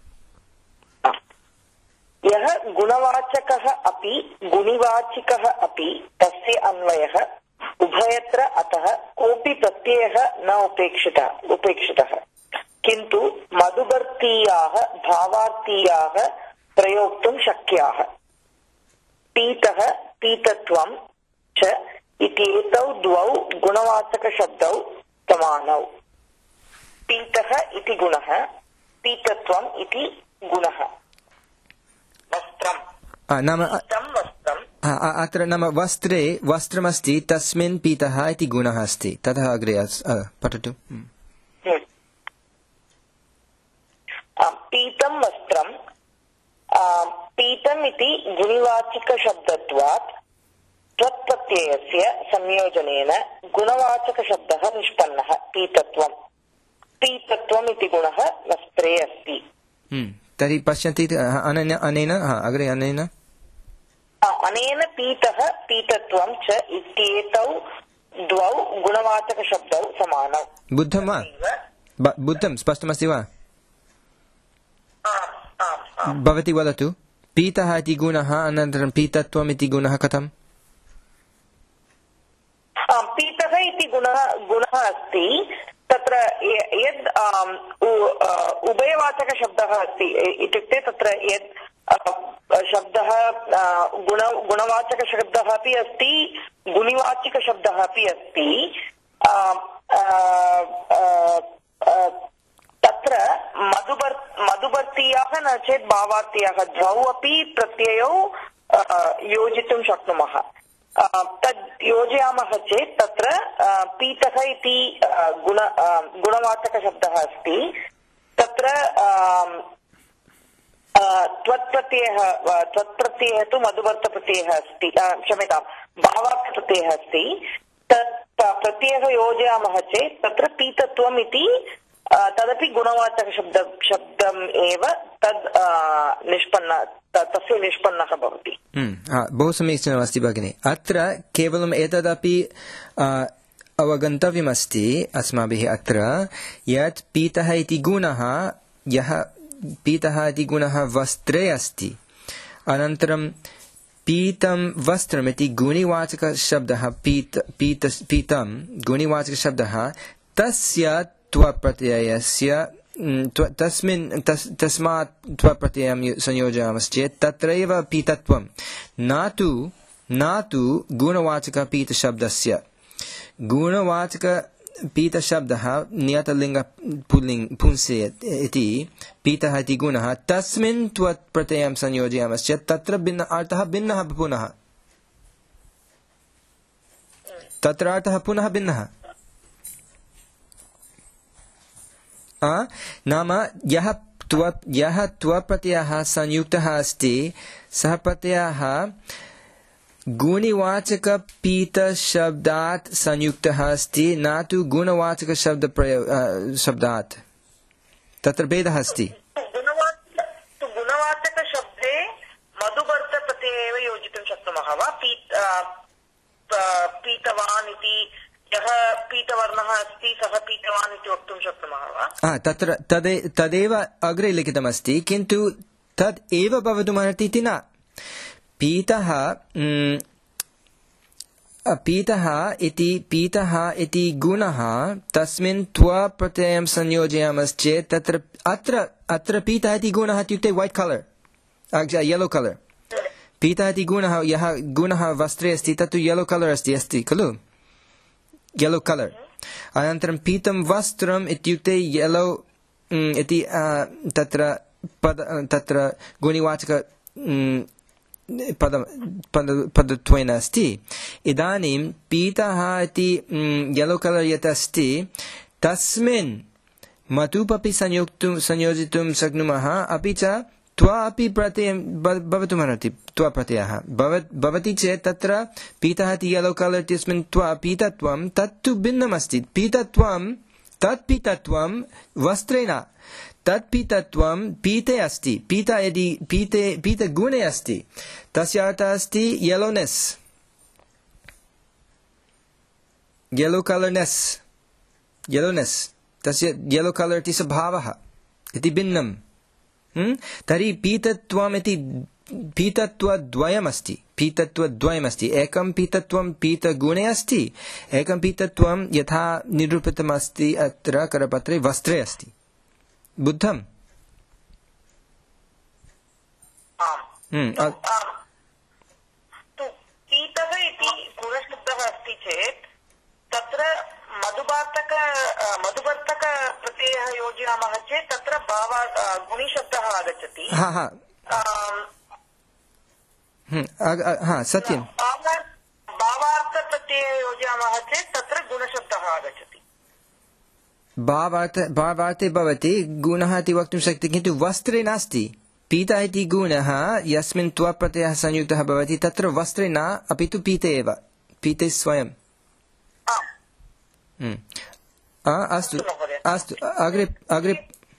यः गुणवाचकः अपि गुणिवाचिकः अपि तस्य अन्वयः उभयत्र अतः कोऽपि प्रत्ययः न उपेक्षितः उपेक्षितः किन्तु मधुवर्तीयाः भावार्थीयाः प्रयोक्तुं शक्याः पीतः पीतत्वं च इत्येतौ द्वौ गुणवाचकशब्दौ समानौ पीतः इति गुणः पीतत्वम् इति गुणः वस्त्रं नाम अत्र नाम वस्त्रे वस्त्रमस्ति तस्मिन् पीतः इति गुणः अस्ति ततः अग्रे पठतु पीतं वस्त्रं पीतम् इति गुणिवाचिकशब्दत्वात् त्वत्प्रत्ययस्य संयोजनेन गुणवाचकशब्दः निष्पन्नः पीतत्वम् पीतत्वम् इति गुणः वस्त्रे अस्ति तर्हि पश्यन्ति अनेन अनेन अग्रे अनेन अनेन पीतः पीतत्वं च इत्येतौ द्वौ गुणवाचकशब्दौ समानौ बुद्धं वा बुद्धं स्पष्टमस्ति वा भवती वदतु पीतः इति गुणः अनन्तरं पीतत्वम् इति गुणः कथम् पीतः इति गुणः गुणः अस्ति तत्र यद् उभयवाचकशब्दः अस्ति इत्युक्ते तत्र यद् शब्दः गुण गुणवाचकशब्दः अपि अस्ति गुणिवाचिकशब्दः अपि अस्ति तत्र मधुवर् मधुवर्तीयाः न चेत् भावार्थीयाः द्वौ अपि प्रत्ययौ योजितुं शक्नुमः तद् योजयामः चेत् तत्र पीतः इति गुण गुणवाचकशब्दः अस्ति तत्र त्वत्प्रत्ययः त्वत्प्रत्ययः तु मधुवर्तप्रत्ययः अस्ति क्षम्यतां भावार्थप्रत्ययः अस्ति तत् प्रत्ययः योजयामः चेत् तत्र पीतत्वम् इति तदपि गुणवाचकशब्द शब्दम् एव तद् निष्पन्न तस्य निष्पन्नः भवति बहु समीचीनमस्ति भगिनि अत्र केवलम् एतदपि अवगन्तव्यमस्ति अस्माभिः अत्र यत् पीतः इति गुणः यः पीतः इति गुणः वस्त्रे अस्ति अनन्तरं पीतं वस्त्रम् इति गुणिवाचकशब्दः पीत पीत पीतं गुणिवाचकशब्दः तस्य त्वप्रत्ययस्य तस्मिन् तस्मात् त्वप्रत्ययं संयोजयामश्चेत् तत्रैव पीतत्वं न तु न तु गुणवाचकपीतशब्दस्य गुणवाचकपीतशब्दः नियतलिङ्ग पुल्लिङ्ग पुंसे इति पीतः इति गुणः तस्मिन् त्वप्रत्ययं संयोजयामश्चेत् तत्र भिन्न अर्थः भिन्नः पुनः तत्र अर्थः पुनः भिन्नः नाम यः त्व यः त्वप्रत्ययः संयुक्तः अस्ति सः प्रत्ययः गुणिवाचकपीतशब्दात् संयुक्तः अस्ति न तु गुणवाचकशब्दप्रयोग शब्दात् तत्र भेदः अस्ति गुणवाचकशब्दे मधुवर्तप्रत्यये एव योजितुं शक्नुमः वा पीतवान् इति यः पीतवर्णः अस्ति सः पीतवान् इति वक्तुं शक्नुमः वा तत्र तदेव अग्रे लिखितमस्ति किन्तु तद् एव भवितुमर्हति इति न पीतः पीतः इति पीतः इति गुणः तस्मिन् त्व प्रत्ययं संयोजयामश्चेत् तत्र अत्र अत्र पीतः इति गुणः इत्युक्ते वैट् कलर् येलो कलर् पीतः इति गुणः यः गुणः वस्त्रे अस्ति तत्तु येलो कलर् अस्ति अस्ति खलु येलो कलर् अनन्तरं पीतं वस्त्रम् इत्युक्ते येलो इति तत्र पद तत्र गुणिवाचक पद पदत्वेन अस्ति इदानीं पीतः इति येलो कलर् यत् अस्ति तस्मिन् मतुपि संयोक्तुं संयोजितुं शक्नुमः अपि च त्वा अपि प्रत्ययं भवितुमर्हति त्वा प्रत्ययः भवति चेत् तत्र पीतः इति येलो कलर् इत्यस्मिन् त्वा पीतत्वं तत्तु भिन्नमस्ति पीतत्वं तत् पीतत्वं वस्त्रे न तत् पीतत्वं पीते अस्ति पीत यदि पीते पीतगुणे अस्ति तस्य अर्थः अस्ति येलोनेस् येलो कलर्नेस् येलोनेस् तस्य येलो कलर् इति स्वभावः इति भिन्नम् तर्हि पीतत्वम् इति पीतत्वद्वयमस्ति पीतत्वद्वयमस्ति एकं पीतत्वं पीतगुणे अस्ति एकं पीतत्वं यथा निरूपितमस्ति अत्र करपत्रे वस्त्रे अस्ति बुद्धम् पीतः इति गुणशब्दः अस्ति चेत् तत्र मधुवार्तक मधुवर्तक प्रत्ययः योजयामः चेत् तत्र भावा गुणिशब्दः आगच्छति सत्यं भावार्थ प्रत्ययः योजयामः चेत् तत्र गुणशब्दः आगच्छति भावार्थे भवति गुणः इति वक्तुं शक्यते किन्तु वस्त्रे नास्ति पीतः इति गुणः यस्मिन् त्व प्रत्ययः संयुक्तः भवति तत्र वस्त्रे न अपि तु पीते एव पीते स्वयं अस्तु अस्तु अग्रे अग्रे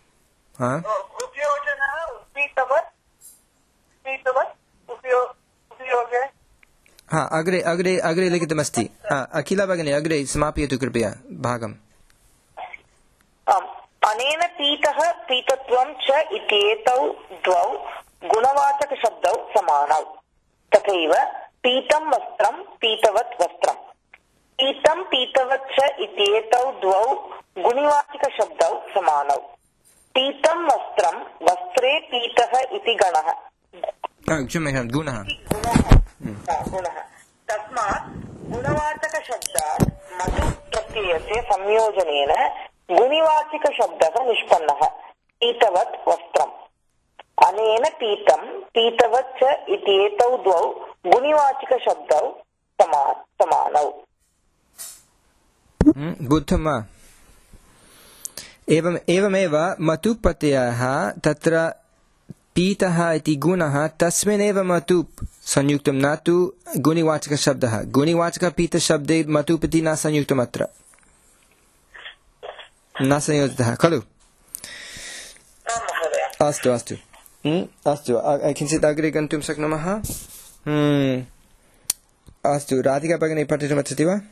हा अग्रे अग्रे अग्रे लिखितमस्ति अखिला भगिनी अग्रे समापयतु कृपया भागम् अनेन पीतः पीतत्वं च इत्येतौ द्वौ गुणवाचकशब्दौ समानौ तथैव पीतं वस्त्रं पीतवत् वस्त्रम् पीतं पीतवत् च इत्येतौ द्वौ गुणवाचकशब्दौ समानौ पीतं वस्त्रं वस्त्रे पीतः इति गणः गुणः गुणः तस्मात् गुणवाचकशब्दात् मधु प्रत्ययस्य संयोजनेन गुणिवाचकशब्दः निष्पन्नः पीतवत् वस्त्रम् अनेन पीतं पीतवत् च इत्येतौ द्वौ गुणिवाचकशब्दौ समानौ बुद्धं वा एवम् एवमेव मतु प्रत्ययः तत्र पीतः इति गुणः तस्मिन्नेव मतु संयुक्तं न तु गुणिवाचकशब्दः गुणिवाचकपीतशब्दे मतुप् इति न संयुक्तम् अत्र न संयोजितः खलु अस्तु अस्तु अस्तु किञ्चित् अग्रे गन्तुं शक्नुमः अस्तु राधिका भगिनी पठितुमिच्छति वा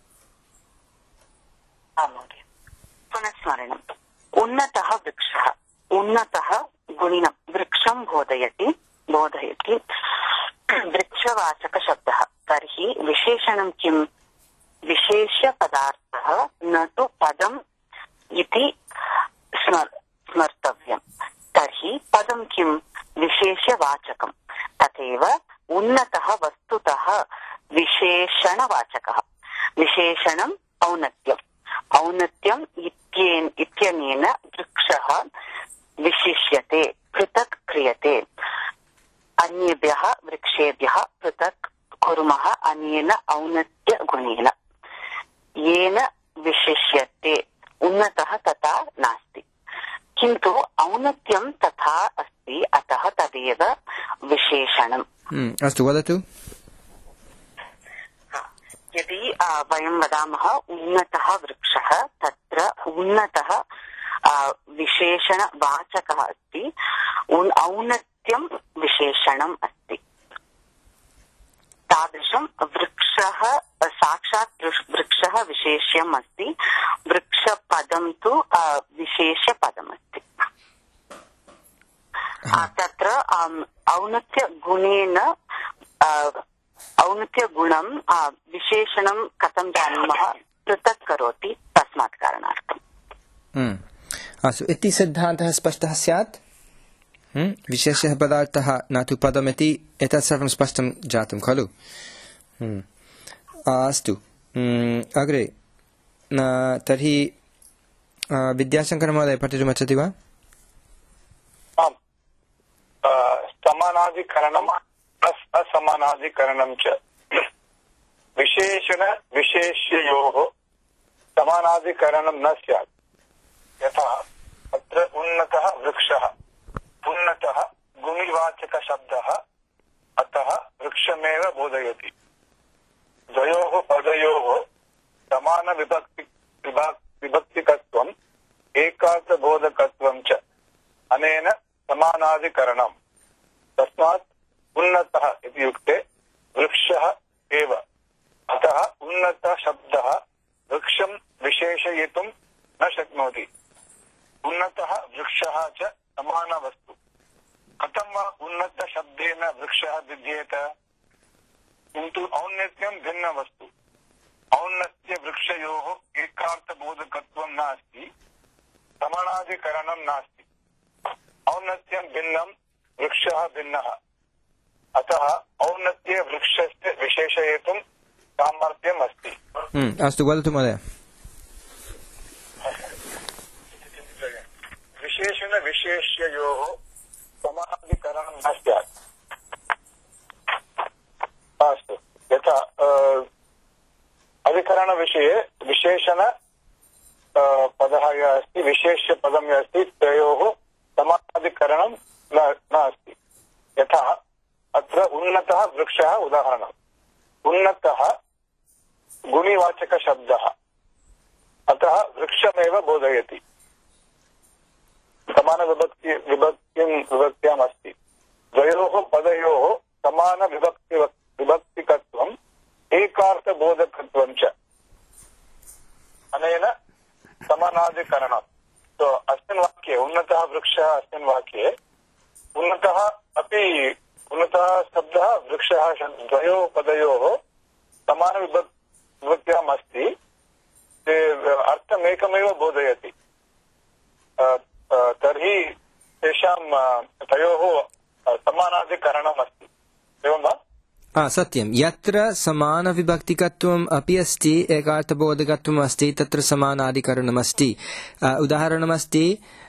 पुनस्मरणम् उन्नतः वृक्षः उन्नतः गुणिनं वृक्षं बोधयति बोधयति वृक्षवाचकशब्दः तर्हि विशेषणं किं विशेष्यपदार्थः न तु पदम् इति स्मर्तव्यम् तर्हि पदं किं विशेष्यवाचकम् तथैव उन्नतः वस्तुतः विशेषणवाचकः विशेषणम् औन्नत्यम् औन्नत्यम् इत्यनेन वृक्षः विशिष्यते पृथक् क्रियते अन्येभ्यः वृक्षेभ्यः पृथक् कुर्मः अनेन औन्नत्यगुणेन येन विशिष्यते उन्नतः तथा नास्ति किन्तु औन्नत्यं अस्तु वदतु। यदि वयं वदामः उन्नतः वृक्षः, तत्र उन्नतः विशेषणवाचकः अस्ति, औन्नत्यं विशेषणम् अस्ति। तादृशं वृक्षः साक्षात् वृक्षः विशेष्यम् अस्ति, वृक्षपदं तु विशेष्यपदमस्ति। तत्र औन्नत्यगुणेन औन्नत्यगुणं विशेषणं कथं जानीमः, पृथक् करोति, तस्मात् कारणार्थम्। अस्तु, इति सिद्धान्तः स्पष्टः स्यात्। विशेषः पदार्थः न तु पदमिति, एतत् सर्वं स्पष्टं जातं खलु। अस्तु, अग्रे तर्हि विद्याशङ्करमहोदय पठितुमिच्छति वा? आम्, समानाधिकरणम् असमानाधिकरणं च विशेषण विशेष्ययोः समानाधिकरणं न स्यात्। यथा अत्र उन्नतः वृक्षः, उन्नतः गुणिवाचकशब्दः, अतः वृक्षमेव बोधयति। द्वयोः पदयोः समानविभक्ति विभक्तिकत्वम् एकार्थबोधकत्वं च अनेन समानाधिकरणम्। तस्मात् उन्नतः इति युक्ते वृक्षः एव, अतः उन्नतः शब्दः वृक्षं विशेषयितुं न शक्नोति। उन्नतः वृक्षः च समानवस्तु। कथं वा उन्नतशब्देन वृक्षः भिद्येत? किन्तु औन्नत्यं भिन्नवस्तु। औन्नत्यवृक्षयोः एकार्थबोधकत्वं नास्ति, समानाधिकरणं नास्ति। औन्नत्यं भिन्नं, वृक्षः भिन्नः, अतः औन्नत्य वृक्षस्य विशेषयितुं सामर्थ्यम् अस्ति। अस्तु, वदतु महोदय। विशेषण विशेष्ययोः समानाधिकरणं न स्यात्। अस्तु, यथा अधिकरणविषये विशेषण पदः यः अस्ति, विशेष्यपदं यः अस्ति, तयोः समानाधिकरणं न अस्ति। यथा अत्र उन्नतः वृक्षः उदाहरणम्। उन्नतः गुणिवाचकशब्दः, अतः वृक्षमेव बोधयति। समानविभक्ति विभक्तिं विभक्त्याम् अस्ति। द्वयोः पदयोः समानविभक्ति विभक्तिकत्वम् एकार्थबोधकत्वं च अनेन समानाधिकरणम्। तो अस्मिन् वाक्ये उन्नतः वृक्षः, अस्मिन् वाक्ये उन्नतः अपि उन्नतः शब्दः वृक्षः द्वयोः पदयोः समानविभक्त्याम् अस्ति। ते अर्थमेकमेव बोधयति। तर्हि तेषां तयोः समानाधिकरणम् अस्ति, एवं वा? सत्यं, यत्र समानविभक्तिकत्वम् अपि अस्ति, एकार्थबोधकत्वम् अस्ति, तत्र समानाधिकरणम् अस्ति। उदाहरणमस्ति,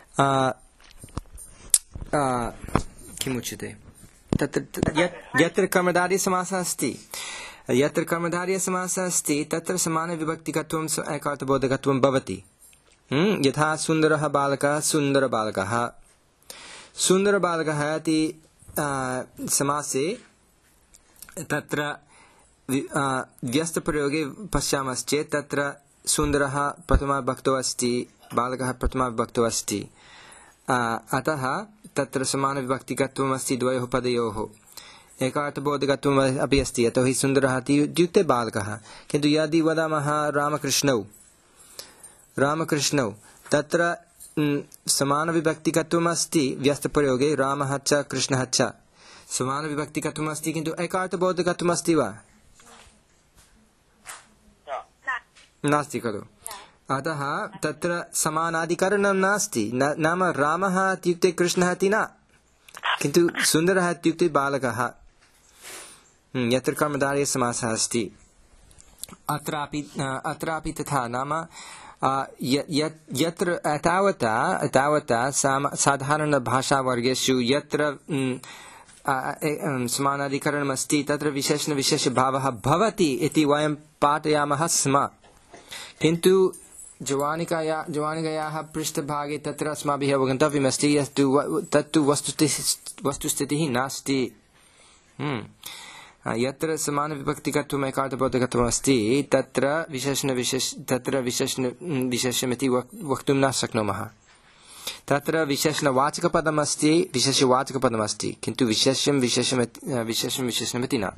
किमुच्यते, तत्र यत्र कर्मधारयसमासः अस्ति, यत्र कर्मधारयसमासः अस्ति तत्र समानविभक्तिकत्वम् एकार्थबोधकत्वं भवति। यथा सुन्दरः बालकः, सुन्दरबालकः। सुन्दरबालकः इति समासे तत्र व्यस्तप्रयोगे पश्यामश्चेत् तत्र सुन्दरः प्रथमाविभक्तौ अस्ति, बालकः प्रथमाविभक्तौ अस्ति। अतः तत्र समानविभक्तिकत्वम् अस्ति द्वयोः पदयोः। एकार्थबोधकत्वम् अपि अस्ति, यतोहि सुन्दरः इत्युक्ते बालकः। किन्तु यदि वदामः रामकृष्णौ, रामकृष्णौ, तत्र समानविभक्तिकत्वम् अस्ति व्यस्तप्रयोगे, रामः च कृष्णः च, समानविभक्तिकत्वम् अस्ति, किन्तु एकार्थबोधकत्वम् अस्ति वा? नास्ति खलु। अतः तत्र समानाधिकरणं नास्ति। नाम रामः इत्युक्ते कृष्णः इति न, किन्तु सुन्दरः इत्युक्ते बालकः, यत्र कर्मधारयसमासः अस्ति। अत्रापि अत्रापि तथा। नाम यत्र एतावता एतावता साधारणभाषावर्गेषु यत्र समानाधिकरणमस्ति तत्र विशेषणविशेषभावः भवति इति वयं पाठयामः स्म। किन्तु जवानिकाया जवानिकायाः पृष्ठभागे तत्र अस्माभिः अवगन्तव्यमस्ति यस्तु तत्तु वस्तुस्थितिः वस्तुस्थितिः नास्ति। यत्र समानविभक्तिकत्वम् एकार्थबोधकत्वम् अस्ति तत्र विशेषणविशेष तत्र विशेषण विशेषमिति वक्तुं न शक्नुमः। तत्र विशेषणवाचकपदम् अस्ति, विशेषवाचकपदम् अस्ति, किन्तु विशेष्यं विशेषं विशेषं विशेषणमिति न।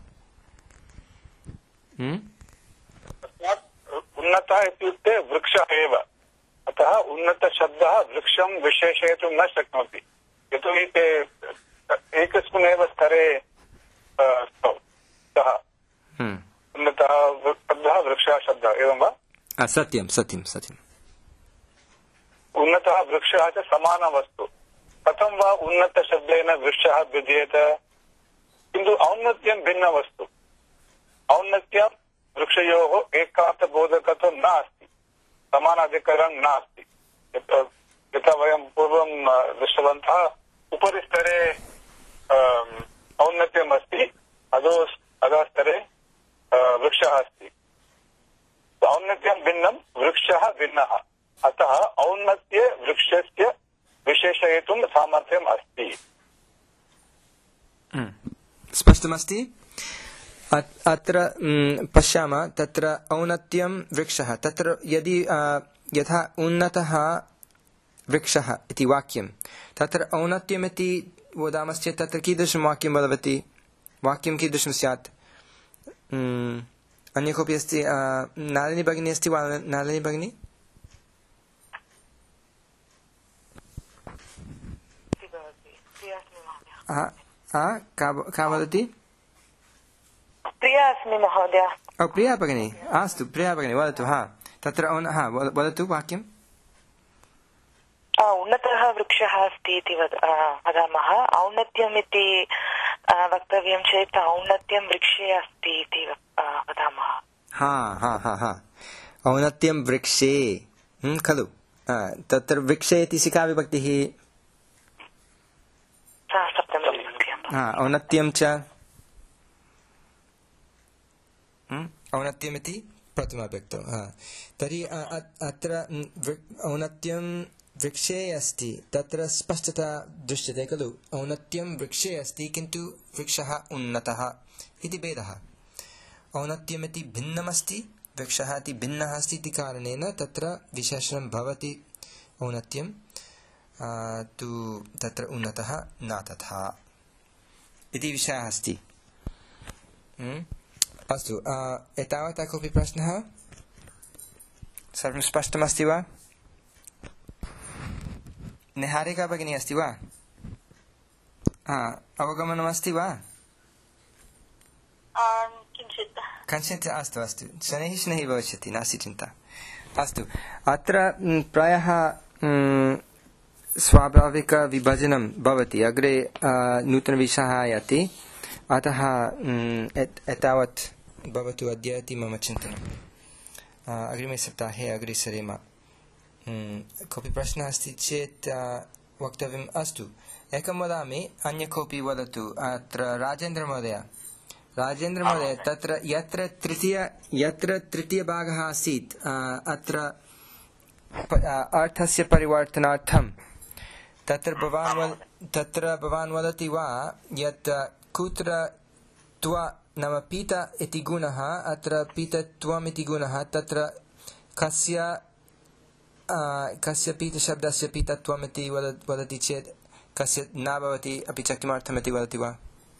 उन्नतः इत्युक्ते वृक्षः एव, अतः उन्नतशब्दः वृक्षं विशेषयितुं न शक्नोति, यतोहि ते एकस्मिन् एव स्तरे स्तः। उन्नतः शब्दः वृक्षः शब्दः, एवं वा? सत्यं सत्यं सत्यम्। उन्नतः वृक्षः च समानवस्तु, कथं वा उन्नतशब्देन वृक्षः भिद्येत? किन्तु औन्नत्यं भिन्नवस्तु। औन्नत्यं वृक्षयोः एकार्थबोधकत्वं नास्ति, समानाधिकरणं नास्ति। यथा वयं पूर्वं दृष्टवन्तः, उपरिस्तरे औन्नत्यम् अस्ति, अधो अधस्तरे वृक्षः अस्ति। औन्नत्यं भिन्नं, वृक्षः भिन्नः, अतः औन्नत्ये वृक्षस्य विशेषयितुं सामर्थ्यम् अस्ति। स्पष्टमस्ति? अत्र पश्यामः, तत्र औन्नत्यं वृक्षः, तत्र यदि यथा उन्नतः वृक्षः इति वाक्यं, तत्र औन्नत्यमिति वदामश्चेत् तत्र कीदृशं वाक्यं भवति? वाक्यं कीदृशं स्यात्? अन्य कोऽपि अस्ति? नालिनी भगिनी अस्ति वा? नालिनी भगिनी? का वदति? प्रिया अस्मि महोदय। प्रिया भगिनी, अस्तु प्रिया भगिनी वदतु। हा तत्र हा वदतु वाक्यम्। उन्नतः वृक्षः अस्ति इति वदामः। औन्नत्यमिति वक्तव्यं चेत् औन्नत्यं वृक्षे अस्ति इति वदामः। हा हा हा हा औन्नत्यं वृक्षे खलु? तत्र वृक्षे इति सिका विभक्तिः। औन्नत्यं च औन्नत्यमिति प्रथमाविभक्तौ। तर्हि अत्र औन्नत्यं वृक्षे अस्ति, तत्र स्पष्टता दृश्यते खलु? औन्नत्यं वृक्षे अस्ति किन्तु वृक्षः उन्नतः इति भेदः। औन्नत्यमिति भिन्नमस्ति, वृक्षः इति भिन्नः अस्ति इति कारणेन तत्र विशेषणं भवति औन्नत्यं तु तत्र उन्नतः न तथा इति विषयः अस्ति। अस्तु, एतावता कोऽपि प्रश्नः? सर्वं स्पष्टमस्ति वा? निहारिका भगिनी अस्ति वा? अवगमनमस्ति वा? कञ्चित् अस्तु अस्तु, शनैः शनैः भविष्यति, नास्ति चिन्ता। अस्तु, अत्र प्रायः स्वाभाविकविभजनं भवति, अग्रे नूतनविषयः आयाति, अतः एतावत् भवतु अद्य इति मम चिन्तनम्। अग्रिमे सप्ताहे अग्रे सरेम। कोऽपि प्रश्नः अस्ति चेत् वक्तव्यम्। अस्तु, एकं वदामि, अन्य कोऽपि वदतु। अत्र राजेन्द्रमहोदय, राजेन्द्रमहोदय, तत्र यत्र तृतीय यत्र तृतीयभागः आसीत्, अत्र अर्थस्य परिवर्तनार्थं, तत्र भवान् तत्र भवान् वदति वा यत् कुत्र त्व नाम पीत इति गुणः, अत्र पीतत्वम् इति गुणः, तत्र कस्य कस्य पीतशब्दस्य पीतत्वम् इति वदति चेत् कस्य न भवति, अपि च किमर्थम् इति वदति वा?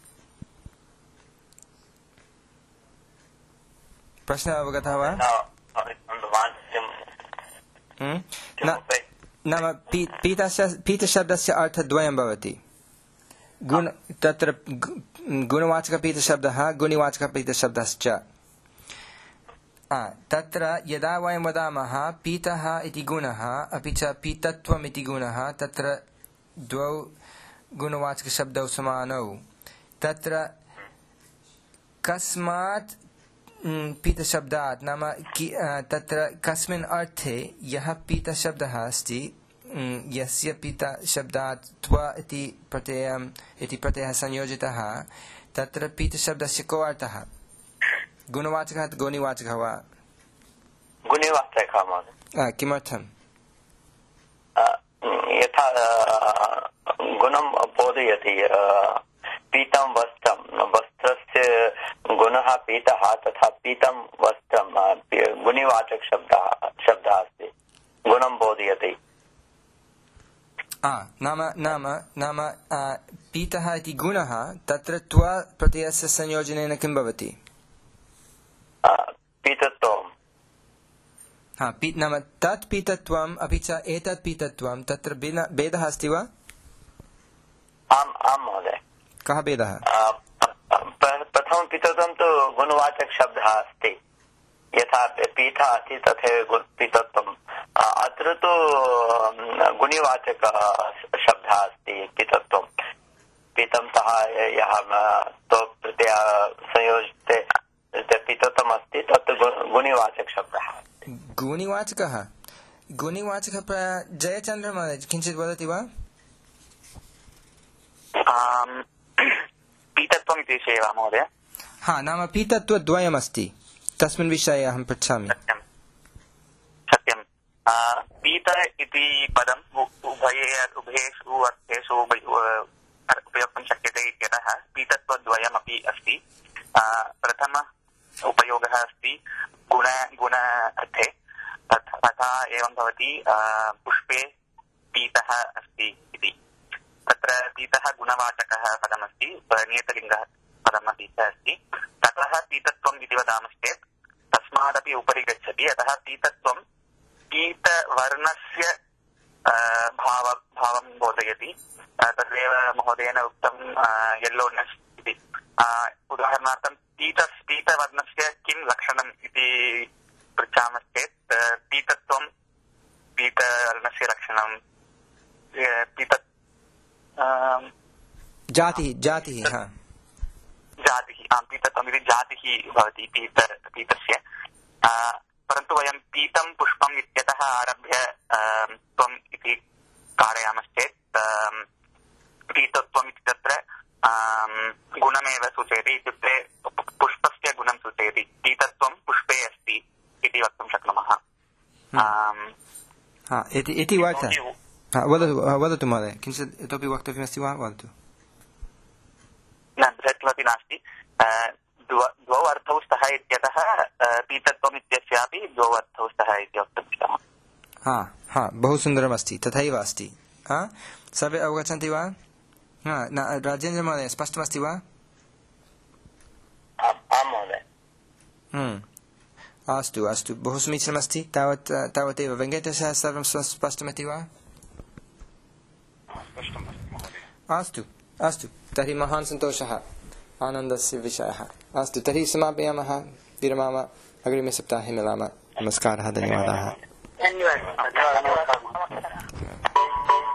प्रश्नः अवगतः वा? नाम पीतशब्दस्य अर्थद्वयं भवति। गुण तत्र गुणवाचकपीतशब्दः, गुणिवाचकपीतशब्दश्च। तत्र यदा वयं वदामः पीतः इति गुणः अपि च पीतत्वम् इति गुणः, तत्र द्वौ गुणवाचकशब्दौ समानौ। तत्र कस्मात् पीतशब्दात् नाम तत्र कस्मिन् अर्थे यः पीतशब्दः अस्ति, यस्य पीतशब्दात् त्व इति प्रत्ययम् इति प्रत्ययः संयोजितः, तत्र पीतशब्दस्य को अर्थः? गुणवाचकः गुणिवाचकः वा? गुणिवाचकः महोदय। किमर्थम्? यथा गुणं बोधयति, पीतं वस्त्रं, वस्त्र यस्य गुणः पीतः तथा पीतं वस्त्रं गुणिवाचक शब्दः शब्दः अस्ति गुणं बोधयति नाम नाम नाम पीतः इति गुणः तत्र त्व प्रत्ययस्य संयोजनेन किं भवति पीतत्वं हा पी नाम तत् पीतत्वम् अपि च एतत् पीतत्वं तत्र भेदः अस्ति वा आम् आं महोदय कः भेदः प्रथमं पीतत्वं तु गुणवाचक शब्दः अस्ति यथा पीठः अस्ति तथैव पीतत्वम् अत्र तु गुणिवाचक शब्दः अस्ति पीतत्वं पीतं सह यः तो प्रत्यय संयोजिते पीतत्वम् अस्ति तत् गुणिवाचक शब्दः गुणिवाचकः गुणिवाचकः जयचन्द्र महोदय किञ्चित् वदति वा पीतत्वम् इति विषये वा महोदय हा नाम पीतत्वद्वयमस्ति तस्मिन् विषये अहं पृच्छामि सत्यं सत्यं पीत इति पदम् उभये उभयेषु अर्थेषु उपयोक्तुं शक्यते इत्यतः पीतत्वद्वयमपि अस्ति प्रथम उपयोगः अस्ति गुण गुण अर्थे तथा एवं भवति पुष्पे पीतः अस्ति इति तत्र पीतः गुणवाचकः पदमस्ति नियतलिङ्गः पदमपि च अस्ति ततः पीतत्वम् इति वदामश्चेत् तस्मादपि उपरि गच्छति अतः पीतत्वं पीतवर्णस्य भाव भावं बोधयति तदेव महोदयेन उक्तं येल्लोनेस् इति उदाहरणार्थं पीत पीतवर्णस्य किं लक्षणम् इति पृच्छामश्चेत् पीतत्वं पीतवर्णस्य लक्षणं पीत जातिः जातिः जातिः आं पीतत्वम् इति जातिः भवति पीत पीतस्य परन्तु वयं पीतं पुष्पम् इत्यतः आरभ्य त्वम् इति कारयामश्चेत् पीतत्वम् इति तत्र गुणमेव सूचयति इत्युक्ते पुष्पस्य गुणं सूचयति पीतत्वं पुष्पे अस्ति इति वक्तुं शक्नुमः इति वार्ता वदतु वदतु महोदय किञ्चित् इतोपि वक्तव्यमस्ति वा वदतु न बृहत् किमपि नास्ति द्वौ अर्थौ स्तः इत्यतः पीतत्वम् इत्यस्यापि द्वौ अर्थौ स्तः इति वक्तुं शक्नुमः हा हा बहु सुन्दरमस्ति तथैव अस्ति सर्वे अवगच्छन्ति वा राजेन्द्र महोदय स्पष्टमस्ति वा आं महोदय अस्तु अस्तु बहु समीचीनमस्ति तावत् तावदेव वेङ्कटेशः सर्वं स्पष्टमिति वा अस्तु अस्तु तर्हि महान् सन्तोषः आनन्दस्य विषयः अस्तु तर्हि समापयामः विरमामः अग्रिमे सप्ताहे मिलामः नमस्कारः धन्यवादाः धन्यवादः